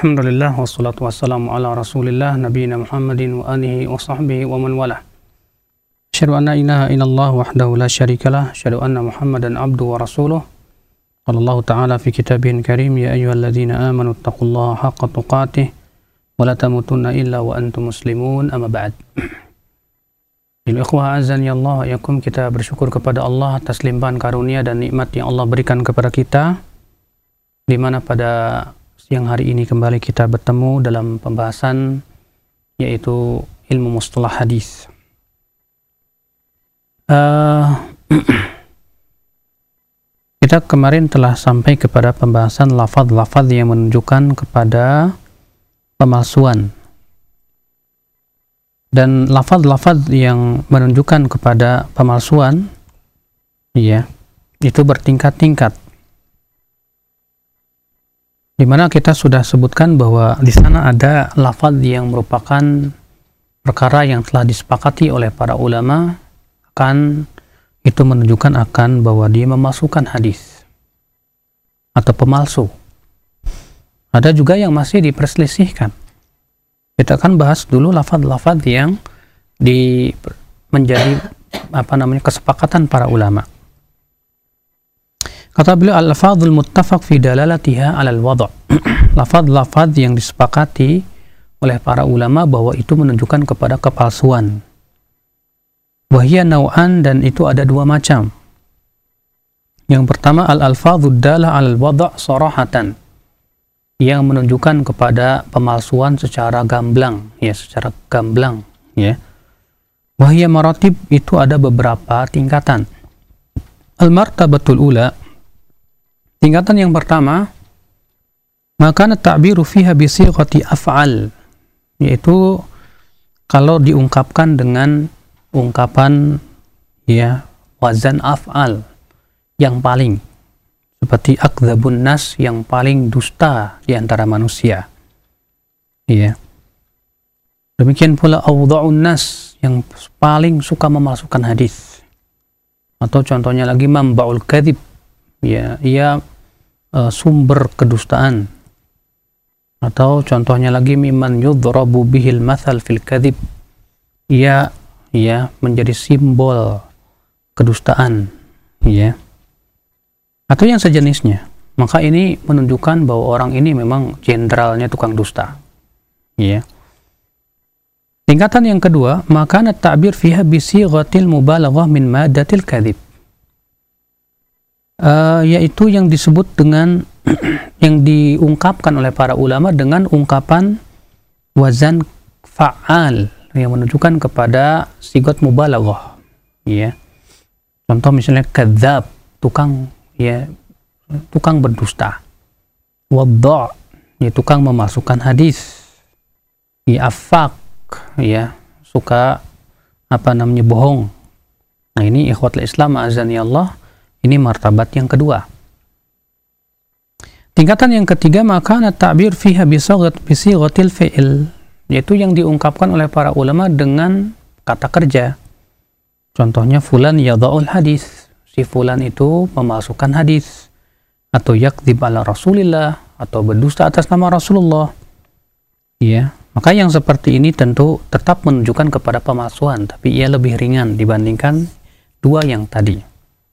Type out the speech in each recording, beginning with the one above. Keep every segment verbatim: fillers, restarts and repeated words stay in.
Alhamdulillah wassalatu wassalamu ala Rasulillah nabiyina Muhammadin wa alihi wa sahbihi wa man walah. Asyhadu an la ilaha illallah wahdahu la syarikalah, asyhadu anna Muhammadan abduhu wa rasuluh. Qala Allah ta'ala fi kitabihil karim, ya ayyuhalladzina amanu taqullaha haqqa tuqatih wa la tamutunna illa wa antum muslimun, amma ba'd. Ikhwah azani Allah wa yakum, kita bersyukur kepada Allah atas limpahan karunia dan nikmat yang Allah berikan kepada kita, di mana pada siang hari ini kembali kita bertemu dalam pembahasan yaitu ilmu mustalah hadis. Uh, kita kemarin telah sampai kepada pembahasan lafaz-lafaz yang menunjukkan kepada pemalsuan, dan lafaz-lafaz yang menunjukkan kepada pemalsuan ya itu bertingkat-tingkat, di mana kita sudah sebutkan bahwa di sana ada lafaz yang merupakan perkara yang telah disepakati oleh para ulama, akan itu menunjukkan akan bahwa dia memalsukan hadis atau pemalsu. Ada juga yang masih diperselisihkan. Kita akan bahas dulu lafaz-lafaz yang di menjadi apa namanya kesepakatan para ulama. Kata beliau, al-lafadzul muttafaq fi dalalatiha 'alal wad'. Lafaz-lafaz yang disepakati oleh para ulama bahwa itu menunjukkan kepada kepalsuan. Wa hiya naw'an, dan itu ada dua macam. Yang pertama, al-alfadzud dalah 'alal wad' sarahatan, yang menunjukkan kepada pemalsuan secara gamblang, ya, secara gamblang, ya. Wa hiya maratib, itu ada beberapa tingkatan. Al-martabatul ula, tingkatan yang pertama, maka ta'biru fiha bi sighati af'al, yaitu kalau diungkapkan dengan ungkapan ya wazan af'al yang paling, seperti akdzabun nas, yang paling dusta di antara manusia. Ya. Demikian pula awdha'un nas, yang paling suka memalsukan hadis. Atau contohnya lagi mamba'ul kadzib, ya, ia Uh, sumber kedustaan. Atau contohnya lagi mimman yudrabu bihil mathal fil kadzib, ia ya menjadi simbol kedustaan, ya, atau yang sejenisnya. Maka ini menunjukkan bahwa orang ini memang jenderalnya tukang dusta, ya. Tingkatan yang kedua, maka at-ta'bir fiha bi sighatil mubalaghah min maddatil kadzib, Uh, yaitu yang disebut dengan yang diungkapkan oleh para ulama dengan ungkapan wazan fa'al yang menunjukkan kepada sigot mubalaghah, ya. Contoh misalnya kadzab, tukang ya tukang berdusta. Wadda', ya tukang memasukkan hadis. Ya afaq, ya suka apa namanya bohong. Nah, ini ikhwatul Islam azani Allah, ini martabat yang kedua. Tingkatan yang ketiga, maka at-ta'bir fiha bi sighatil fi'il, yaitu yang diungkapkan oleh para ulama dengan kata kerja. Contohnya fulan yadha'ul hadis, si fulan itu memasukkan hadis, atau yakdzib ala Rasulillah, atau berdusta atas nama Rasulullah. Ya, maka yang seperti ini tentu tetap menunjukkan kepada pemalsuan, tapi ia lebih ringan dibandingkan dua yang tadi.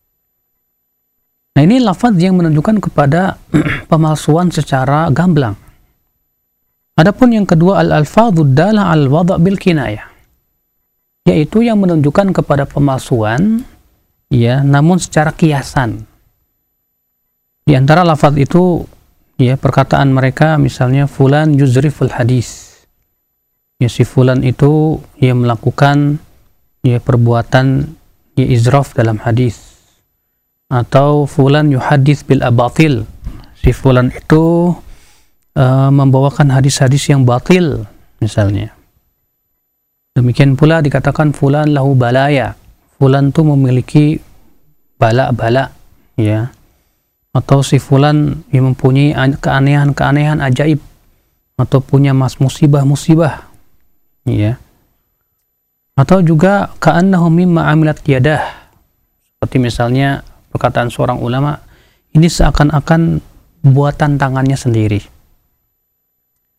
Nah, ini lafaz yang menunjukkan kepada pemalsuan secara gamblang. Adapun yang kedua, al-alfadzud dalah al wad' bil kinayah, yaitu yang menunjukkan kepada pemalsuan ya namun secara kiasan. Di antara lafaz itu ya perkataan mereka, misalnya fulan yuzriful hadis, ya si fulan itu ya melakukan ya perbuatan ya izraf dalam hadis. Atau fulan yuhadits bil abatil, si fulan itu uh, membawakan hadis-hadis yang batil misalnya. Demikian pula dikatakan fulan lahu balaya, fulan itu memiliki bala-bala, ya. Atau si fulan yang mempunyai keanehan-keanehan ajaib, atau punya mas musibah-musibah, ya. Atau juga ka'annahu mimma amilat yadah, seperti misalnya perkataan seorang ulama, ini seakan-akan buatan tangannya sendiri.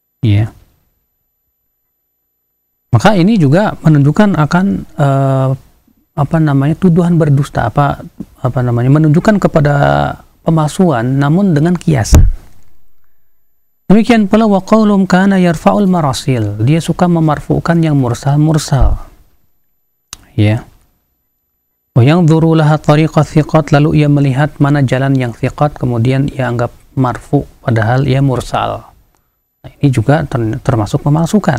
Maka ini juga menunjukkan akan uh, apa namanya tuduhan berdusta, apa apa namanya menunjukkan kepada pemalsuan namun dengan kiasan. Demikian pula wa qaulum kana yarfa'ul marasil, dia suka memarfu'kan yang mursal-mursal. Ya. Wa yanzuru laha tariqat thiqat, lalu ia melihat mana jalan yang thiqat kemudian ia anggap marfu padahal ia mursal. Nah, ini juga ter termasuk memalsukan.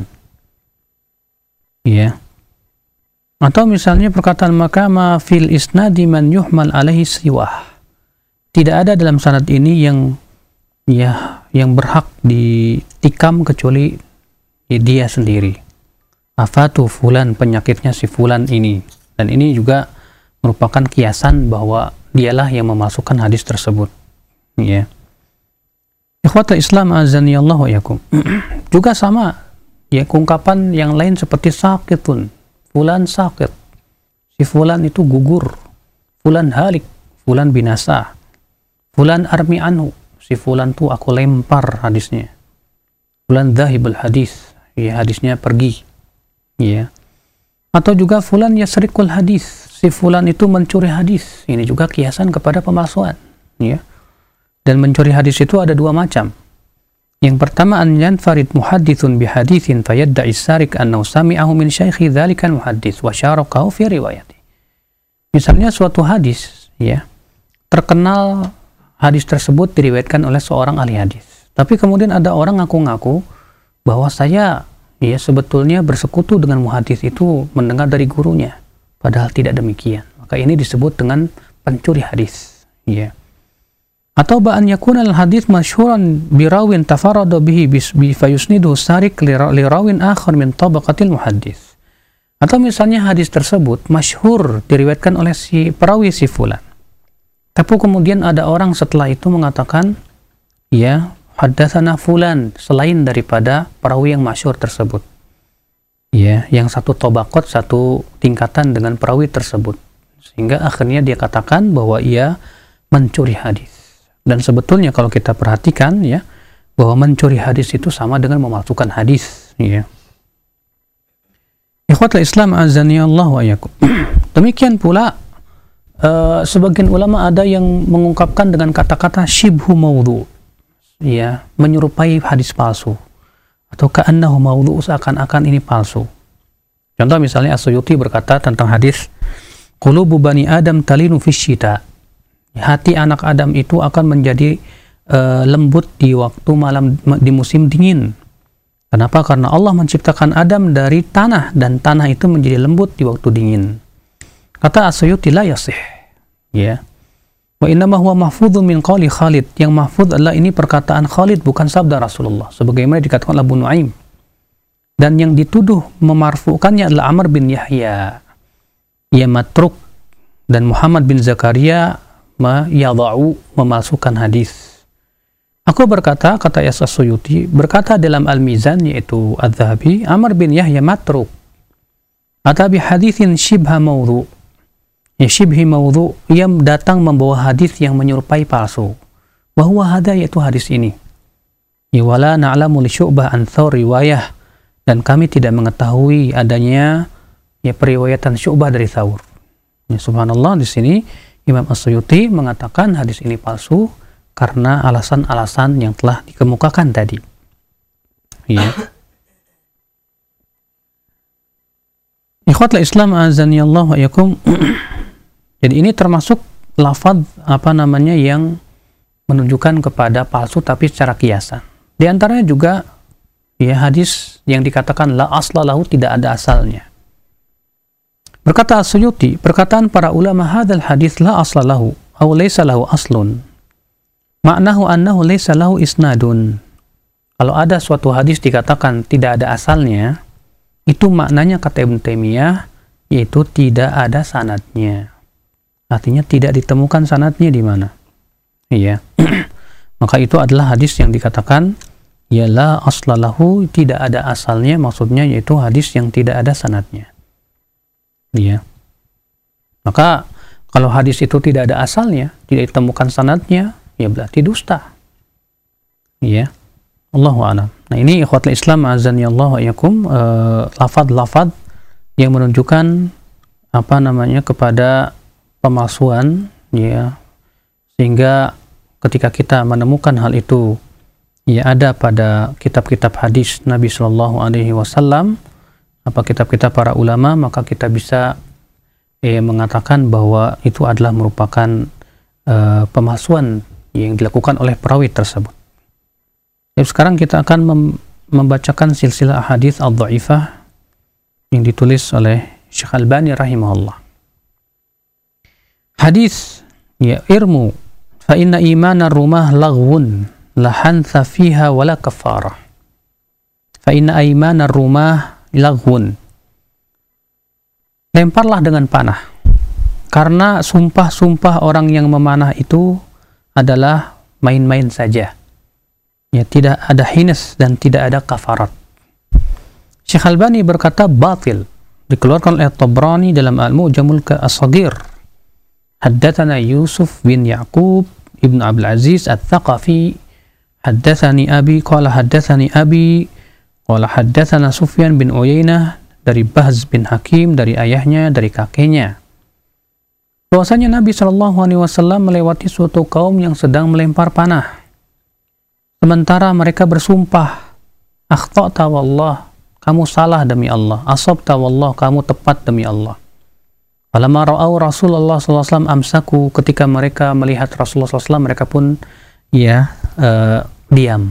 Ya. Atau misalnya perkataan maka ma fil isnadi man yuhmal alaihi siwah. Tidak ada dalam sanad ini yang ya yang berhak ditikam kecuali dia sendiri. Afatu fulan, penyakitnya si fulan ini. Dan ini juga merupakan kiasan bahwa dialah yang memasukkan hadis tersebut. Ya. Ikhwatul Islam azani Allah wa yakum. Juga sama ya ungkapan yang lain seperti sakitun. Fulan sakit. Si fulan itu gugur. Fulan halik, fulan binasa. Fulan armi anhu. Si fulan tu aku lempar hadisnya. Fulan dhahibul hadis. Ya, hadisnya pergi. Ya. Atau juga fulan yasrikul hadis. Si fulan itu mencuri hadis. Ini juga kiasan kepada pemalsuan. Ya. Dan mencuri hadis itu ada dua macam. Yang pertama, an yanfarid muhaddithun bihadithin fayadda'i sarik annahu sami'ahu min syaikhi dzalika muhaddits wa syarakahu fi riwayati. Misalnya suatu hadis, ya, terkenal hadis tersebut diriwayatkan oleh seorang ahli hadis. Tapi kemudian ada orang ngaku-ngaku bahwa saya ya sebetulnya bersekutu dengan muhaddits itu mendengar dari gurunya, padahal tidak demikian. Maka ini disebut dengan pencuri hadis, ya. Atau ba'an yakuna al-hadits masyhuran birawin tafarrada bihi bi fayusnidu sarik li rawin akhar min tabaqatil muhaddits. Atau misalnya hadis tersebut masyhur diriwayatkan oleh si perawi si fulan. Tapi kemudian ada orang setelah itu mengatakan, ya, haddatsana fulan selain daripada perawi yang masyhur tersebut. Ya, yang satu tabaqat, satu tingkatan dengan perawi tersebut. Sehingga akhirnya dia katakan bahwa ia mencuri hadis. Dan sebetulnya kalau kita perhatikan ya bahwa mencuri hadis itu sama dengan memalsukan hadis, ya. Ikhwatul Islam azani Allah wa iyyakum. Demikian pula uh, sebagian ulama ada yang mengungkapkan dengan kata-kata syibhu maudhu, ya, menyerupai hadis palsu atau ka'annahu maudhu, seakan-akan ini palsu. Contoh misalnya As-Suyuti berkata tentang hadis qulubu bani Adam talinu fisyita. Hati anak Adam itu akan menjadi uh, lembut di waktu malam, di musim dingin. Kenapa? Karena Allah menciptakan Adam dari tanah dan tanah itu menjadi lembut di waktu dingin. Kata As-Suyuti la yasih. Ya. Wa innama huwa mahfudhun min qawli Khalid. Yang mahfudz adalah ini perkataan Khalid, bukan sabda Rasulullah. Sebagaimana dikatakan Abu Nuaim. Dan yang dituduh memarfukannya adalah Amr bin Yahya. Ia matruk, dan Muhammad bin Zakaria ma yada'u, memalsukan hadis. Aku berkata, kata Yas As-Suyuti, berkata dalam Al-Mizan, yaitu Adz-Dzahabi, Amr bin Yahya matruk. Atabi hadithin shibha maudhu. Ya, shibhi maudhu, ia datang membawa hadis yang menyerupai palsu. Bahwa hada, yaitu hadis ini. Ya, wala na'lamu li Syu'bah an Thawr riwayah, dan kami tidak mengetahui adanya ya periwayatan Syu'bah dari Thawr. Ya, subhanallah, di sini Imam As-Suyuti mengatakan hadis ini palsu karena alasan-alasan yang telah dikemukakan tadi. Ya. Ikhwatul Islam azani Allah wa yakum. Jadi ini termasuk lafaz apa namanya yang menunjukkan kepada palsu tapi secara kiasan. Di antaranya juga ya hadis yang dikatakan la asla lahu, tidak ada asalnya. Berkata As-Suyuti, perkataan para ulama hadzal hadis la asla lahu aw laysa lahu aslun. Ma'nahu annahu laysa lahu isnadun. Kalau ada suatu hadis dikatakan tidak ada asalnya, itu maknanya kata Ibnu Taimiyah yaitu tidak ada sanadnya. Artinya tidak ditemukan sanadnya di mana. Iya. Maka itu adalah hadis yang dikatakan ya la asla lahu, tidak ada asalnya, maksudnya yaitu hadis yang tidak ada sanadnya. Iya. Maka kalau hadis itu tidak ada asalnya, tidak ditemukan sanadnya, ya berarti dusta. Iya. Allahu a'lam. Nah, ini ikhwatul Islam azani Allah wa iyyakum, uh, lafaz-lafaz yang menunjukkan apa namanya kepada pemalsuan, ya, sehingga ketika kita menemukan hal itu ya ada pada kitab-kitab hadis Nabi Shallallahu Alaihi Wasallam, apa kitab-kitab para ulama, maka kita bisa eh, mengatakan bahwa itu adalah merupakan uh, pemalsuan yang dilakukan oleh perawi tersebut. Jadi sekarang kita akan mem membacakan silsilah hadis al-dhaifah yang ditulis oleh Syekh Albani rahimahullah. Hadis ya irmu fa inna imana rumah laghwun la hantha fiha wala kafarah. Fa inna imana rumah laghwun. Lemparlah dengan panah, karena sumpah-sumpah orang yang memanah itu adalah main-main saja. Ya, tidak ada hines dan tidak ada kafarat. Syekh Albani berkata batil, dikeluarkan oleh Tabrani dalam Al-Mu'jamul As-Saghir. Haddatsana Yusuf bin Ya'qub ibn Abdul Aziz At-Thaqafi, haddatsani abi qala haddatsani abi qala haddatsana Sufyan bin Uyainah dari Bahz bin Hakim, dari ayahnya, dari kakeknya, bahwasanya Nabi Shallallahu Alaihi Wasallam melewati suatu kaum yang sedang melempar panah. Sementara mereka bersumpah, akhta'ta wallah, kamu salah demi Allah, asabta wallah, kamu tepat demi Allah. Falamma ra'au Rasulullah sallallahu alaihi wasallam amsaku, ketika mereka melihat Rasulullah sallallahu alaihi wasallam, mereka pun ya uh, diam.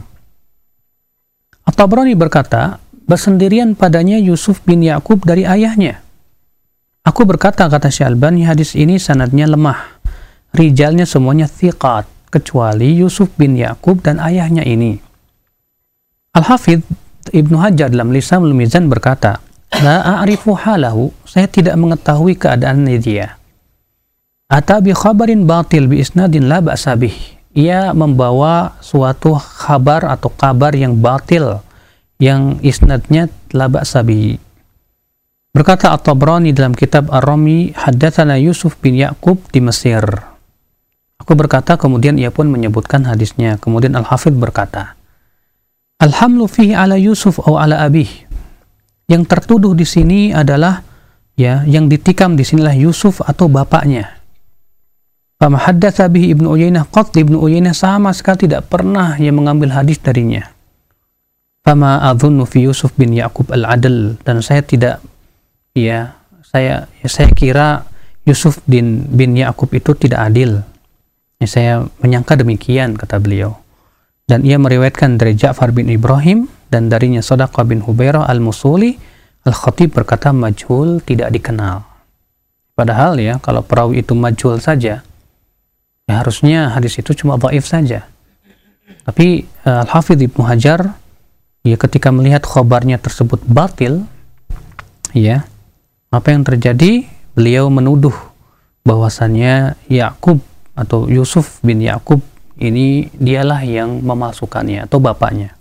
At-Tabrani berkata, bersendirian padanya Yusuf bin Ya'qub dari ayahnya. Aku berkata, kata Syekh Albani, hadis ini sanadnya lemah, rijalnya semuanya thiqat, kecuali Yusuf bin Ya'qub dan ayahnya ini. Al-Hafidh Ibnu Hajar dalam Lisanul Mizan berkata, la a'rifu halahu, saya tidak mengetahui keadaannya dia. Ata bi khabarin batil bi isnadin la ba'sa bih, ia membawa suatu kabar atau kabar yang batil yang isnadnya la ba'sa bih. Berkata At-Tabrani dalam kitab Ar-Rami, haddatsana Yusuf bin Ya'qub di Mesir. Aku berkata, kemudian ia pun menyebutkan hadisnya. Kemudian Al-Hafidh berkata, Alhamlu fihi ala Yusuf atau ala abih. Yang tertuduh di sini adalah ya, yang ditikam di sinilah Yusuf atau bapaknya. Fama haddatsa bihi Ibnu Uyainah qat, Ibnu Uyainah sama sekali tidak pernah yang mengambil hadis darinya. Fama adzunnu fi Yusuf bin Ya'qub al-adl, dan saya tidak ya, saya ya, saya kira Yusuf bin bin Ya'qub itu tidak adil. Ya, saya menyangka demikian, kata beliau. Dan ia meriwayatkan dari Ja'far bin Ibrahim dan darinya Shadaqah bin Hubairah al-Musuli. Al-Khatib berkata majhul, tidak dikenal. Padahal ya, kalau perawi itu majhul saja, ya harusnya hadis itu cuma dhaif saja. Tapi uh, Al-Hafidh Ibnu Hajar ya ketika melihat khabarnya tersebut batil, ya apa yang terjadi? Beliau menuduh bahwasannya Ya'qub atau Yusuf bin Ya'qub ini dialah yang memalsukannya atau bapaknya.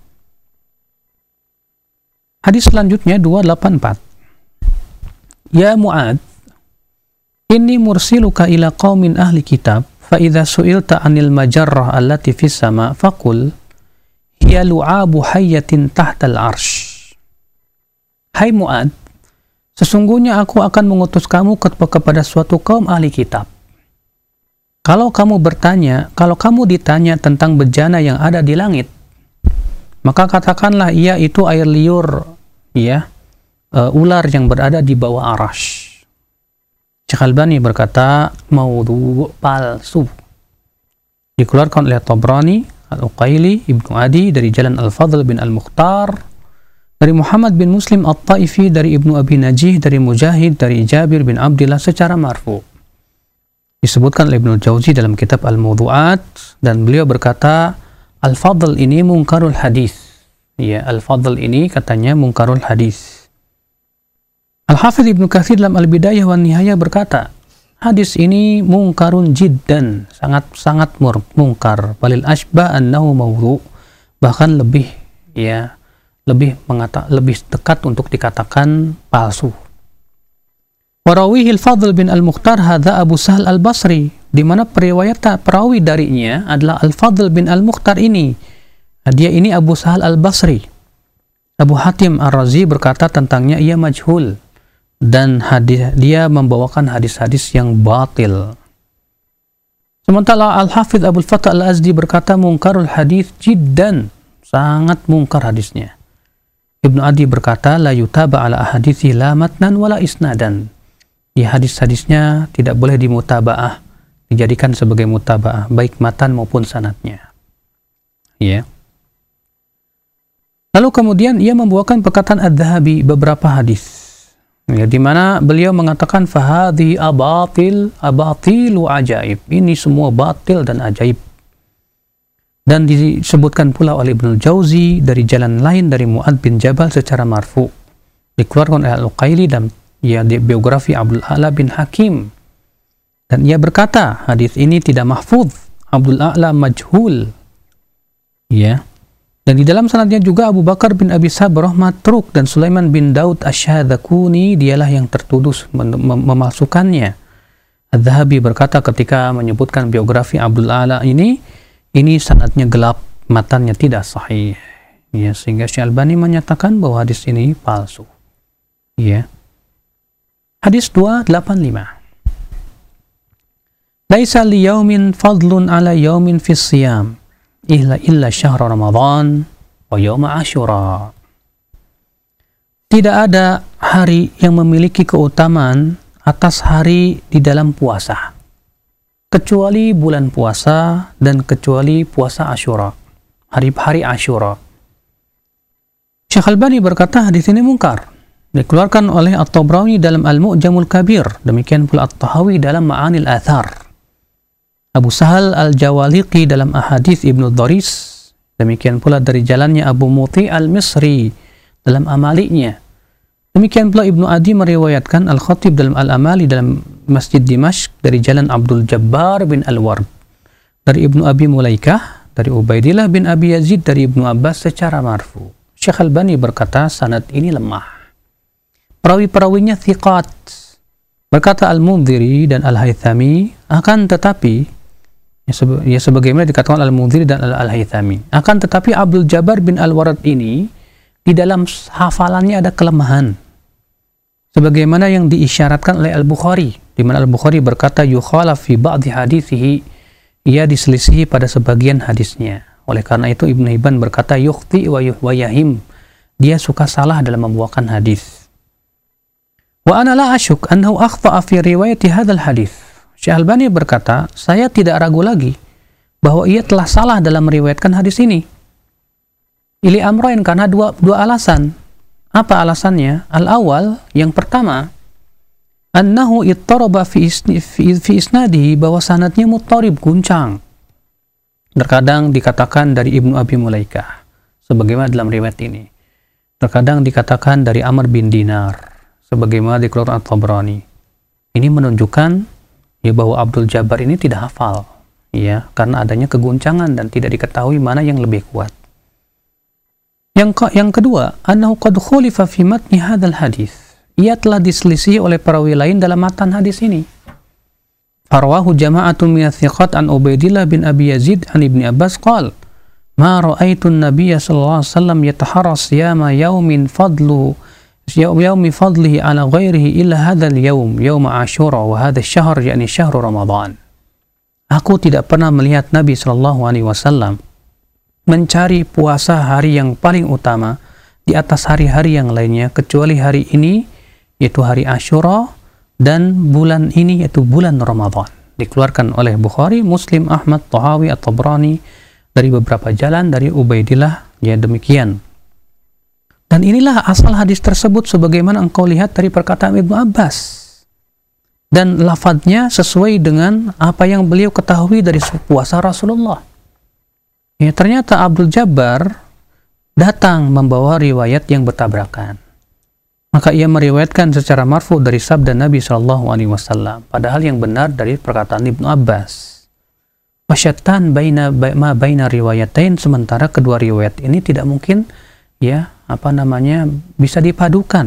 Hadis selanjutnya dua delapan empat. Ya Mu'ad, inni mursiluka ila qaumin ahli kitab, fa idza su'ilta 'anil majarrah allati fis sama faqul hiya lu'abu hayyatin tahtal arsh. Hai Mu'ad, sesungguhnya aku akan mengutus kamu kepada suatu kaum ahli kitab. Kalau kamu bertanya, kalau kamu ditanya tentang bejana yang ada di langit, maka katakanlah ia itu air liur, ya, uh, ular yang berada di bawah arash. Syekh Albani berkata, maudhu, palsu. Dikeluarkan oleh Tabrani, Al-Uqaili, Ibnu Adi dari jalan Al-Fadl bin Al-Mukhtar, dari Muhammad bin Muslim At-Taifi, dari Ibnu Abi Najih, dari Mujahid, dari Jabir bin Abdillah secara marfu. Disebutkan oleh Ibnu Jauzi dalam kitab Al-Mawdu'at, dan beliau berkata, Al-Fadl ini mungkarul hadis. Ya, Al-Fadl ini katanya mungkarul hadis. Al-Hafidh Ibnu Katsir dalam Al-Bidayah wan Nihayah berkata, hadis ini mungkarun jiddan, sangat-sangat mungkar, balil asbah annahu mawdu', bahkan lebih ya, lebih mengata, lebih dekat untuk dikatakan palsu. Warawihil Fadl bin Al-Mukhtar hadza Abu Sahal Al-Basri, di mana periwayat perawi darinya adalah Al-Fadl bin Al-Mukhtar ini. Dia ini Abu Sahal Al-Basri. Abu Hatim Ar-Razi berkata tentangnya ia majhul dan hadis, dia membawakan hadis-hadis yang batil. Sementara Al-Hafidh Abul Fath Al-Azdi berkata mungkarul hadis jiddan, sangat mungkar hadisnya. Ibnu Adi berkata la yutaba ala ahadithi la matnan wala isnadan. Di hadis-hadisnya tidak boleh dimutabaah, dijadikan sebagai mutabaah baik matan maupun sanadnya. Ya. Lalu kemudian ia membawakan perkataan Adz-Dzahabi beberapa hadis. Ya, di mana beliau mengatakan fahadhi abatil abatilu ajaib. Ini semua batil dan ajaib. Dan disebutkan pula oleh Ibnu Jauzi dari jalan lain dari Mu'adz bin Jabal secara marfu. Dikeluarkan oleh Al-Uqaili dan ya di biografi Abdul A'la bin Hakim. Dan ia berkata, hadis ini tidak mahfudz, Abdul A'la majhul. Ya. Dan di dalam sanadnya juga Abu Bakar bin Abi Sabrah matruk dan Sulaiman bin Daud Asy-Syadzakuni dialah yang tertuduh mem mem memalsukannya. Adz-Dzahabi berkata ketika menyebutkan biografi Abdul A'la ini, ini sanadnya gelap, matanya tidak sahih. Ya, sehingga Syekh Albani menyatakan bahwa hadis ini palsu. Ya. Hadis dua delapan lima. Laisa liyaumin fadlun ala yaumin fis siyam illa illa syahr Ramadan wa yaum Asyura. Tidak ada hari yang memiliki keutamaan atas hari di dalam puasa kecuali bulan puasa dan kecuali puasa Asyura, hari-hari Asyura. Syekh Albani berkata hadis ini mungkar. Dikeluarkan oleh At-Tabrani dalam Al-Mu'jamul Kabir, demikian pula At-Tahawi dalam Ma'anil Athar. Abu Sahal Al-Jawaliqi dalam Ahadits Ibnu Dharis, demikian pula dari jalannya Abu Muti Al-Misri dalam Amaliknya. Demikian pula Ibnu Adi meriwayatkan Al-Khatib dalam Al-Amali dalam Masjid Dimashq dari jalan Abdul Jabbar bin Al-Ward, dari Ibnu Abi Mulaikah, dari Ubaidillah bin Abi Yazid, dari Ibnu Abbas secara marfu. Syekh Albani berkata sanad ini lemah. Perawi-perawinya thiqat. Berkata Al-Mundhiri dan Al-Haythami, akan tetapi ya, sebe ya sebagaimana dikatakan Al-Mundhiri dan Al-Haythami, akan tetapi Abdul Jabbar bin Al-Ward ini di dalam hafalannya ada kelemahan, sebagaimana yang diisyaratkan oleh Al-Bukhari, di mana Al-Bukhari berkata yukhalaf fi ba'dhi hadithihi, ia diselisihi pada sebagian hadisnya. Oleh karena itu Ibnu Hibban berkata yukhti wa yahim, dia suka salah dalam membawakan hadis. Wa ana la asyuk annahu akhta'a fi riwayati hadzal hadis. Syekh Albani berkata, saya tidak ragu lagi bahwa ia telah salah dalam meriwayatkan hadis ini. Ili amrain, karena dua, dua alasan. Apa alasannya? Al-awal, yang pertama, annahu ittaraba fi, isni, fi, fi isnadihi, bahwa sanadnya muttarib, guncang. Terkadang dikatakan dari Ibnu Abi Mulaikah, sebagaimana dalam riwayat ini. Terkadang dikatakan dari Amr bin Dinar, sebagaimana dikeluarkan At-Tabrani. Ini menunjukkan ya bahwa Abdul Jabbar ini tidak hafal, ya, karena adanya keguncangan dan tidak diketahui mana yang lebih kuat. Yang ke yang kedua, annahu qad khulifa fi matni hadzal hadis. Ia telah diselisih oleh perawi lain dalam matan hadis ini. Farwahu jama'atun min thiqat an Ubaidillah bin Abi Yazid an Ibni Abbas qala, "Ma ra'aitu an-nabiyya sallallahu alaihi wasallam yataharra siyama yaumin fadlu yaumi fadlihi ala ghairihi illa hadzal yaum, yaum Asyura wa hadzal syahr yakni syahr Ramadan." Aku tidak pernah melihat Nabi sallallahu alaihi wasallam mencari puasa hari yang paling utama di atas hari-hari yang lainnya kecuali hari ini, yaitu hari Asyura, dan bulan ini yaitu bulan Ramadan. Dikeluarkan oleh Bukhari, Muslim, Ahmad, Tahawi, At-Tabrani dari beberapa jalan dari Ubaidillah, ya demikian. Dan inilah asal hadis tersebut sebagaimana engkau lihat dari perkataan Ibnu Abbas. Dan lafadznya sesuai dengan apa yang beliau ketahui dari puasa Rasulullah. Ya, ternyata Abdul Jabbar datang membawa riwayat yang bertabrakan. Maka ia meriwayatkan secara marfu dari sabda Nabi shallallahu alaihi wasallam, padahal yang benar dari perkataan Ibnu Abbas. Wasyattan baina ma baina riwayatain, sementara kedua riwayat ini tidak mungkin ya apa namanya bisa dipadukan.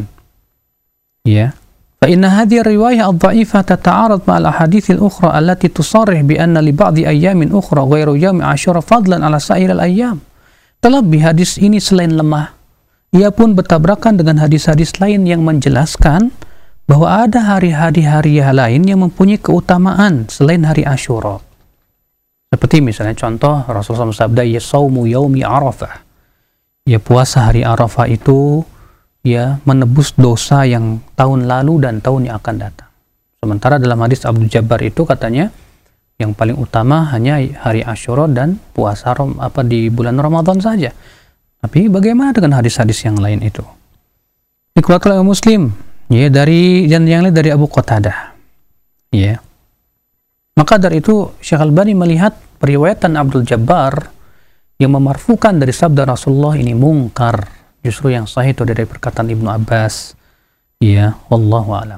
Ya. Fa inna hadhihi riwayah ad-dha'ifah tata'arad ma'al ahadits al-ukhra allati tusarrih bi anna li ba'dhi ayyamin ukhra ghairu yaumi Asyura fadlan ala sa'iril ayyam. Terlebih hadis ini selain lemah, ia pun bertabrakan dengan hadis-hadis lain yang menjelaskan bahwa ada hari-hari hari lain yang mempunyai keutamaan selain hari Asyura. Seperti misalnya contoh Rasulullah bersabda, ya saumu yaumi Arafah, ya puasa hari Arafah itu ya menebus dosa yang tahun lalu dan tahun yang akan datang. Sementara dalam hadis Abdul Jabbar itu katanya yang paling utama hanya hari Asyura dan puasa rom, apa di bulan Ramadan saja. Tapi bagaimana dengan hadis-hadis yang lain itu? Dikeluarkan oleh Muslim, ya, dari dan yang lain dari Abu Qatadah. Ya. Maka dari itu Syekh Albani melihat periwayatan Abdul Jabbar yang memarfukan dari sabda Rasulullah ini mungkar. Justru yang sahih itu dari perkataan Ibnu Abbas. Ya, wallahu a'lam.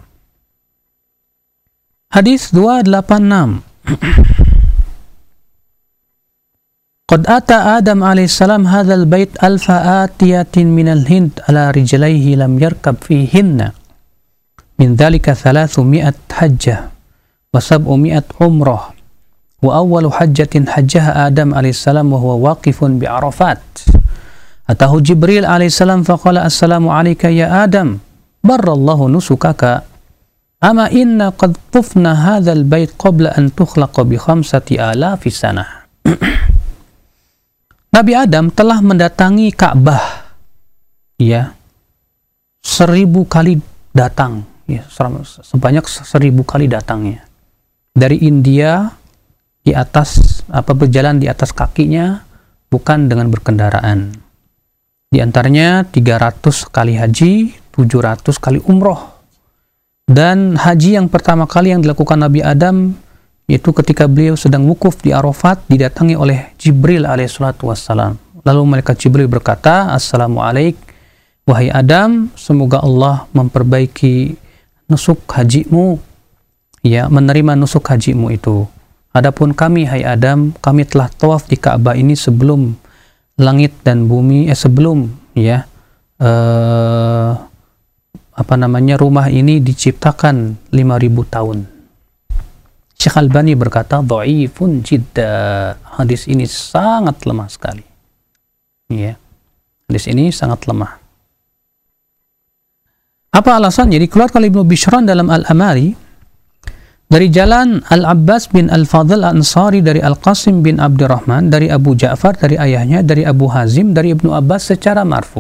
Hadis dua delapan enam. Qad ata Adam alaihissalam hadzal bait alfa atiyatin minal Hind ala rijlaihi lam yarkab fihinna min dzalika thalathmi'at hajjah wa sab'umi'at umrah wa awwalu hajjatin hajjaha Adam alaihissalam wa huwa waqifun bi Arafat. Atahu Jibril alaihissalam faqala assalamu alayka ya Adam barallahu nusukaka ama inna qad tufna hadzal bait qabla an tukhlaqa bi khamsati alafi sanah. Nabi Adam telah mendatangi Ka'bah, ya, seribu kali datang, ya, sebanyak seribu kali datangnya dari India di atas apa berjalan di atas kakinya, bukan dengan berkendaraan. Di antaranya tiga ratus kali haji, tujuh ratus kali umroh. Dan haji yang pertama kali yang dilakukan Nabi Adam yaitu ketika beliau sedang wukuf di Arafat, didatangi oleh Jibril alaihissalatu wassalam. Lalu malaikat Jibril berkata, assalamualaikum wahai Adam, semoga Allah memperbaiki nusuk hajimu, ya, menerima nusuk hajimu itu. Adapun kami, hai Adam, kami telah tawaf di Ka'bah ini sebelum langit dan bumi, eh sebelum ya eh, apa namanya rumah ini diciptakan lima ribu tahun. Syekh Albani berkata, dhaifun jidda. Hadis ini sangat lemah sekali. Ya. Hadis ini sangat lemah. Apa alasannya? Dikeluarkan oleh Ibnu Bishran dalam Al-Amari dari jalan Al-Abbas bin Al-Fadl Al-Ansari dari Al-Qasim bin Abdurrahman dari Abu Ja'far dari ayahnya dari Abu Hazim dari Ibnu Abbas secara marfu.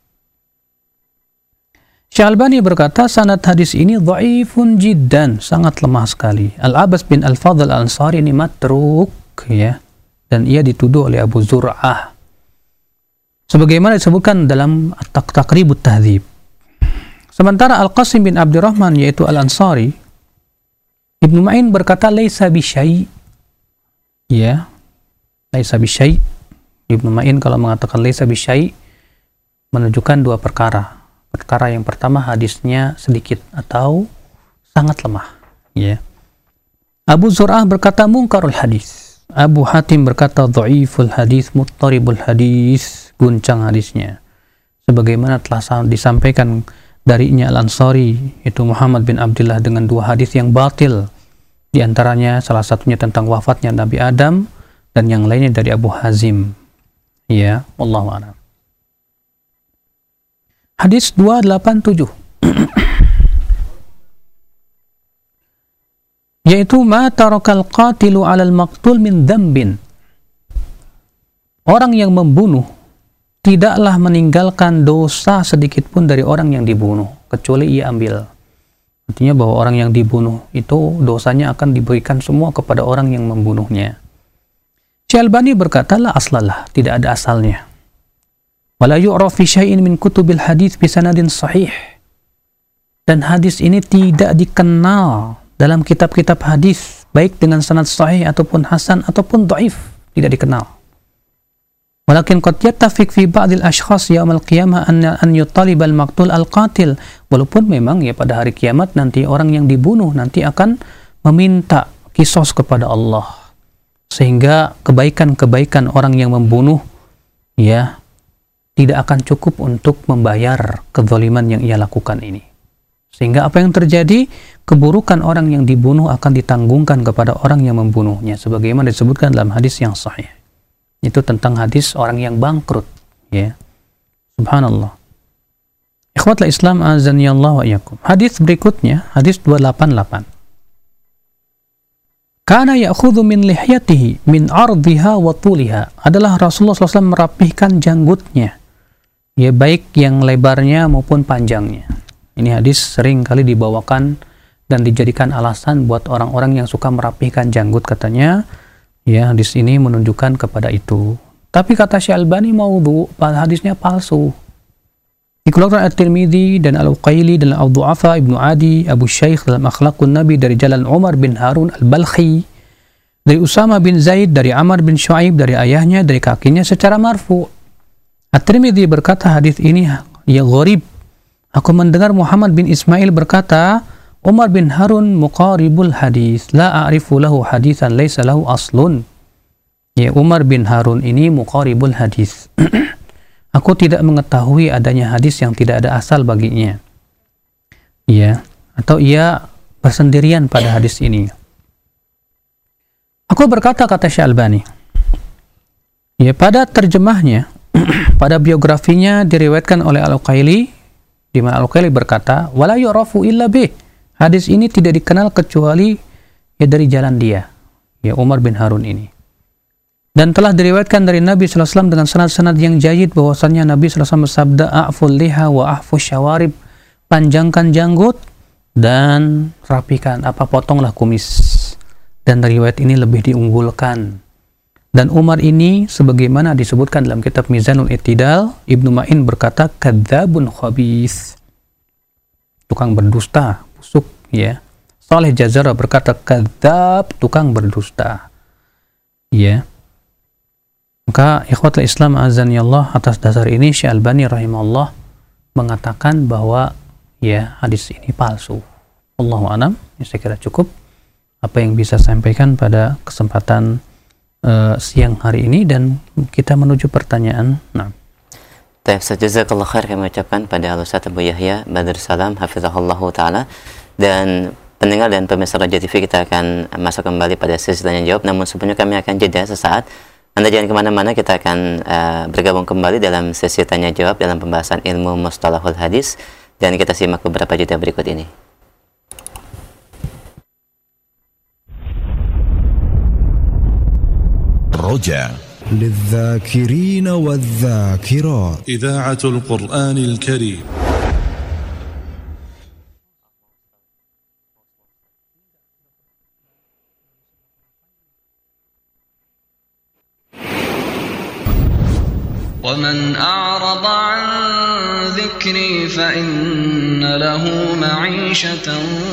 Syekh Albani berkata sanad hadis ini dhaifun jiddan, sangat lemah sekali. Al-Abbas bin Al-Fadl Al-Ansari ini matruk, ya, dan ia dituduh oleh Abu Zur'ah sebagaimana disebutkan dalam At-Taqribut Tahdzib. Sementara Al-Qasim bin Abdurrahman yaitu Al-Ansari, Ibnu Ma'in berkata laisa bisyai, ya, laisa bisyai. Ibnu Ma'in kalau mengatakan laisa bisyai menunjukkan dua perkara. Perkara yang pertama, hadisnya sedikit atau sangat lemah, ya. Abu Zur'ah berkata mungkarul hadis. Abu Hatim berkata dhaiful hadis, muttaribul hadis, guncang hadisnya. Sebagaimana telah disampaikan darinya Al-Ansari itu Muhammad bin Abdullah dengan dua hadis yang batil. Di antaranya salah satunya tentang wafatnya Nabi Adam dan yang lainnya dari Abu Hazim. Ya, wallahu a'lam. Hadis dua delapan tujuh yaitu ma tarakal qatilu 'alal maqtul min dzambin. Orang yang membunuh tidaklah meninggalkan dosa sedikit pun dari orang yang dibunuh kecuali ia ambil. Artinya bahwa orang yang dibunuh itu dosanya akan diberikan semua kepada orang yang membunuhnya. Syekh Albani berkata la aslalah, tidak ada asalnya. Wala yu'raf fi syai'in min kutubil hadis bi sanadin sahih. Dan hadis ini tidak dikenal dalam kitab-kitab hadis baik dengan sanad sahih ataupun hasan ataupun dhaif, tidak dikenal. Walakin qad yattafiq fi ba'dil ashkhas yaumil qiyamah an an yutalib al maqtul al qatil. Walaupun memang ya pada hari kiamat nanti orang yang dibunuh nanti akan meminta qisas kepada Allah. Sehingga kebaikan-kebaikan orang yang membunuh ya tidak akan cukup untuk membayar kezaliman yang ia lakukan ini. Sehingga apa yang terjadi? Keburukan orang yang dibunuh akan ditanggungkan kepada orang yang membunuhnya. Sebagaimana disebutkan dalam hadis yang sahih. Itu tentang hadis orang yang bangkrut. Ya. Subhanallah. Ikhwatul Islam azanillahu wa iyyakum. Hadis berikutnya, hadis dua delapan delapan. Kana ya'khudhu min lihyatihi min ardhiha wa tuliha. Adalah Rasulullah shallallahu alaihi wasallam merapihkan janggutnya, ya baik yang lebarnya maupun panjangnya. Ini hadis sering kali dibawakan dan dijadikan alasan buat orang-orang yang suka merapihkan janggut, katanya ya hadis ini menunjukkan kepada itu. Tapi kata Syekh Albani maudhu, hadisnya palsu. Dikeluarkan At-Tirmidzi dan Al-Uqaili dalam Al-Du'afa, Ibnu Adi, Abu Syaikh dalam Akhlaqun Nabi dari jalan Umar bin Harun Al-Balkhi, dari Usama bin Zaid, dari Amr bin Shu'aib, dari ayahnya, dari kakinya secara marfu. At-Tirmidzi berkata hadis ini ya gharib. Aku mendengar Muhammad bin Ismail berkata, Umar bin Harun muqaribul hadis, la a'rifu lahu hadisan laysa lahu aslun. Ya, Umar bin Harun ini muqaribul hadis. Aku tidak mengetahui adanya hadis yang tidak ada asal baginya. Ya, atau ia bersendirian pada hadis ini. Aku berkata, kata Syekh Albani, ya pada terjemahnya, pada biografinya diriwayatkan oleh Al-Uqaili, di mana Al-Uqaili berkata, wala yu'rafu illa bih. Hadis ini tidak dikenal kecuali ya dari jalan dia, ya Umar bin Harun ini. Dan telah diriwayatkan dari Nabi sallallahu alaihi wasallam dengan sanad-sanad yang jayid bahwasannya Nabi sallallahu alaihi wasallam bersabda, a'ful liha wa ahfus syawarib, panjangkan janggut dan rapikan apa potonglah kumis. Dan riwayat ini lebih diunggulkan. Dan Umar ini sebagaimana disebutkan dalam kitab Mizanul I'tidal, Ibnu Ma'in berkata kadzabun khabith, tukang berdusta, busuk, ya. Saleh Jazara berkata kadzab, tukang berdusta, ya. Maka ikhwatul Islam azanillah, atas dasar ini Syekh Albani rahimahullah mengatakan bahwa ya hadis ini palsu. Allahu a'lam. Ini saya kira cukup apa yang bisa saya sampaikan pada kesempatan uh, siang hari ini, dan kita menuju pertanyaan. Nah. Baik, jazakallahu khair kami ucapkan pada Al-Ustaz Abu Yahya Badr Salam hafizahullahu taala, dan pendengar dan pemirsa Raja T V, kita akan masuk kembali pada sesi tanya jawab. Namun sebelumnya kami akan jeda sesaat. Anda jangan kemana-mana, kita akan uh, bergabung kembali dalam sesi tanya jawab dalam pembahasan ilmu mustalahul hadis, dan kita simak beberapa jeda berikut ini. Roja للذاكرين والذاكرات إذاعة القرآن الكريم. ومن أعرض عن ذكري فإن له معيشة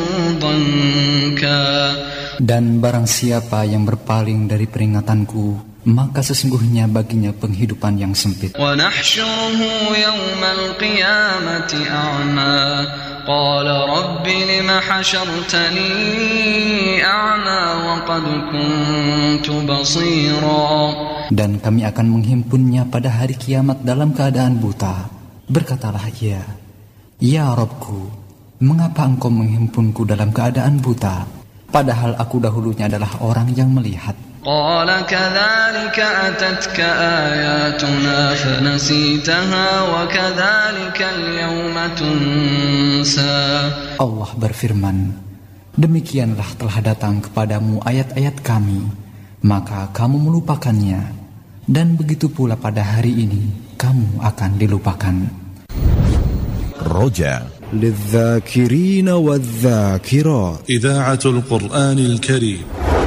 ضنكا. Dan barang siapa yang berpaling dari peringatanku, maka sesungguhnya baginya penghidupan yang sempit. وَنَحْشُرُهُ يَوْمَ الْقِيَامَةِ أَعْمَى قَالَ رَبِّ لِمَ حَشَرْتَنِي أَعْمَى وَقَدْ كُنْتُ بَصِيرًا. Dan kami akan menghimpunnya pada hari kiamat dalam keadaan buta. Berkatalah ia, ya Rabbku, mengapa engkau menghimpunku dalam keadaan buta, padahal aku dahulunya adalah orang yang melihat. قال كذلك أتتك آياتنا فنسيتها وكذلك اليوم تنسى. Allah berfirman, demikianlah telah datang kepadamu ayat-ayat kami, maka kamu melupakannya, dan begitu pula pada hari ini kamu akan dilupakan. Roja للذاكرين والذاكرات إذاعة القرآن الكريم.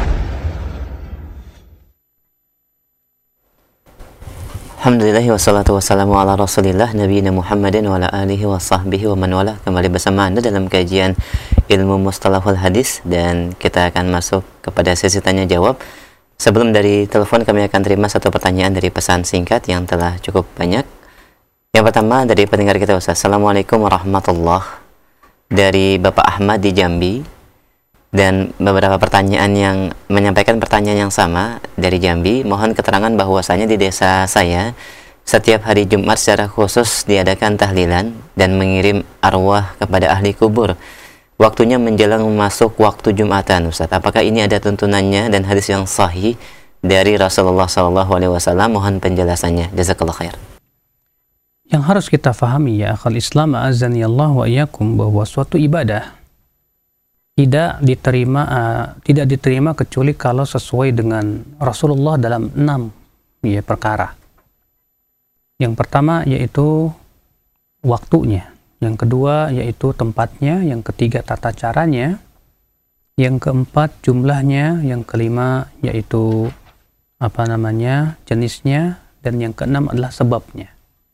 Alhamdulillah wassalatu wassalamu ala rasulillah nabiyina Muhammadin wa ala alihi wa sahbihi wa man wala. Kembali bersama Anda dalam kajian ilmu mustalahul hadis, dan kita akan masuk kepada sesi tanya jawab. Sebelum dari telepon, kami akan terima satu pertanyaan dari pesan singkat yang telah cukup banyak. Yang pertama dari pendengar kita, Ustaz. Assalamualaikum warahmatullahi, dari Bapak Ahmad di Jambi. Dan beberapa pertanyaan yang menyampaikan pertanyaan yang sama dari Jambi. Mohon keterangan bahwasanya di desa saya setiap hari Jumat secara khusus diadakan tahlilan dan mengirim arwah kepada ahli kubur. Waktunya menjelang masuk waktu Jumatan, Ustaz. Apakah ini ada tuntunannya dan hadis yang sahih dari Rasulullah shallallahu alaihi wasallam? Mohon penjelasannya. Jazakallah khair. Yang harus kita fahami ya akhal Islam azani Allah wa iyyakum, bahwa suatu ibadah tidak diterima uh, tidak diterima kecuali kalau sesuai dengan Rasulullah dalam enam ya perkara. Yang pertama yaitu waktunya, yang kedua yaitu tempatnya, yang ketiga tata caranya, yang keempat jumlahnya, yang kelima yaitu apa namanya jenisnya, dan yang keenam adalah sebabnya.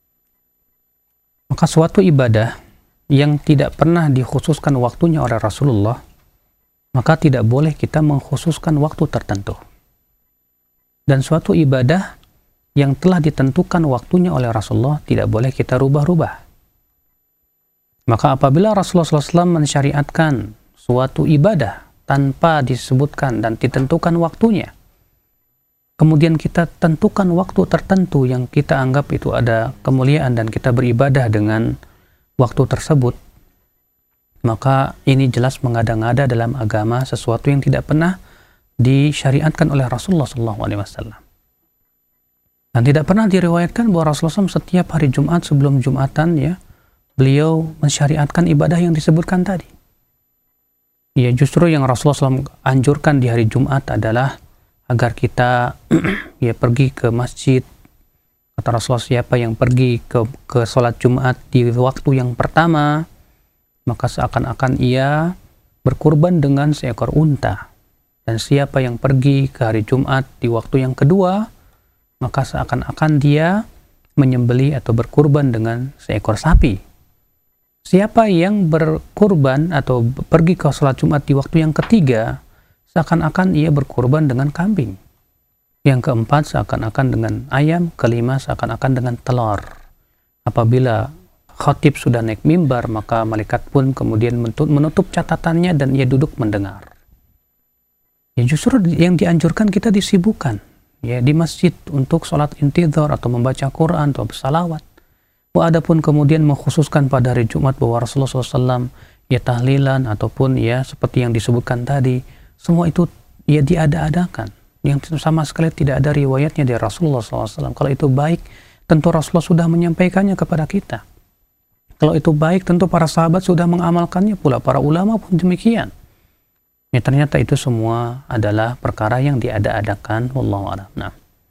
Maka suatu ibadah yang tidak pernah dikhususkan waktunya oleh Rasulullah, maka tidak boleh kita mengkhususkan waktu tertentu. Dan suatu ibadah yang telah ditentukan waktunya oleh Rasulullah tidak boleh kita rubah-rubah. Maka apabila Rasulullah shallallahu alaihi wasallam mensyariatkan suatu ibadah tanpa disebutkan dan ditentukan waktunya, kemudian kita tentukan waktu tertentu yang kita anggap itu ada kemuliaan dan kita beribadah dengan waktu tersebut, maka ini jelas mengada-ngada dalam agama sesuatu yang tidak pernah disyariatkan oleh Rasulullah shallallahu alaihi wasallam. Dan tidak pernah diriwayatkan bahwa Rasulullah shallallahu alaihi wasallam setiap hari Jumat sebelum Jumatan ya beliau mensyariatkan ibadah yang disebutkan tadi. Ya, justru yang Rasulullah shallallahu alaihi wasallam anjurkan di hari Jumat adalah agar kita ya pergi ke masjid. Kata Rasulullah, siapa yang pergi ke, ke sholat Jumat di waktu yang pertama, maka seakan-akan ia berkurban dengan seekor unta. Dan siapa yang pergi ke hari Jumat di waktu yang kedua, maka seakan-akan dia menyembeli atau berkurban dengan seekor sapi. Siapa yang berkurban atau pergi ke sholat Jumat di waktu yang ketiga, seakan-akan ia berkurban dengan kambing. Yang keempat seakan-akan dengan ayam, kelima seakan-akan dengan telur. Apabila khatib sudah naik mimbar, maka malaikat pun kemudian menutup catatannya dan ia duduk mendengar. Ya, justru yang dianjurkan kita disibukkan ya di masjid untuk sholat intidhar atau membaca Quran atau bersalawat. Wa adapun kemudian mengkhususkan pada hari Jumat bahwa Rasulullah shallallahu alaihi wasallam ya tahlilan ataupun ya seperti yang disebutkan tadi, semua itu ya diada-adakan, yang sama sekali tidak ada riwayatnya dari Rasulullah shallallahu alaihi wasallam. Kalau itu baik, tentu Rasulullah sudah menyampaikannya kepada kita. Kalau itu baik, tentu para sahabat sudah mengamalkannya pula, para ulama pun demikian. Ya, ternyata itu semua adalah perkara yang diada-adakan. Wallahu a'lam. Nah.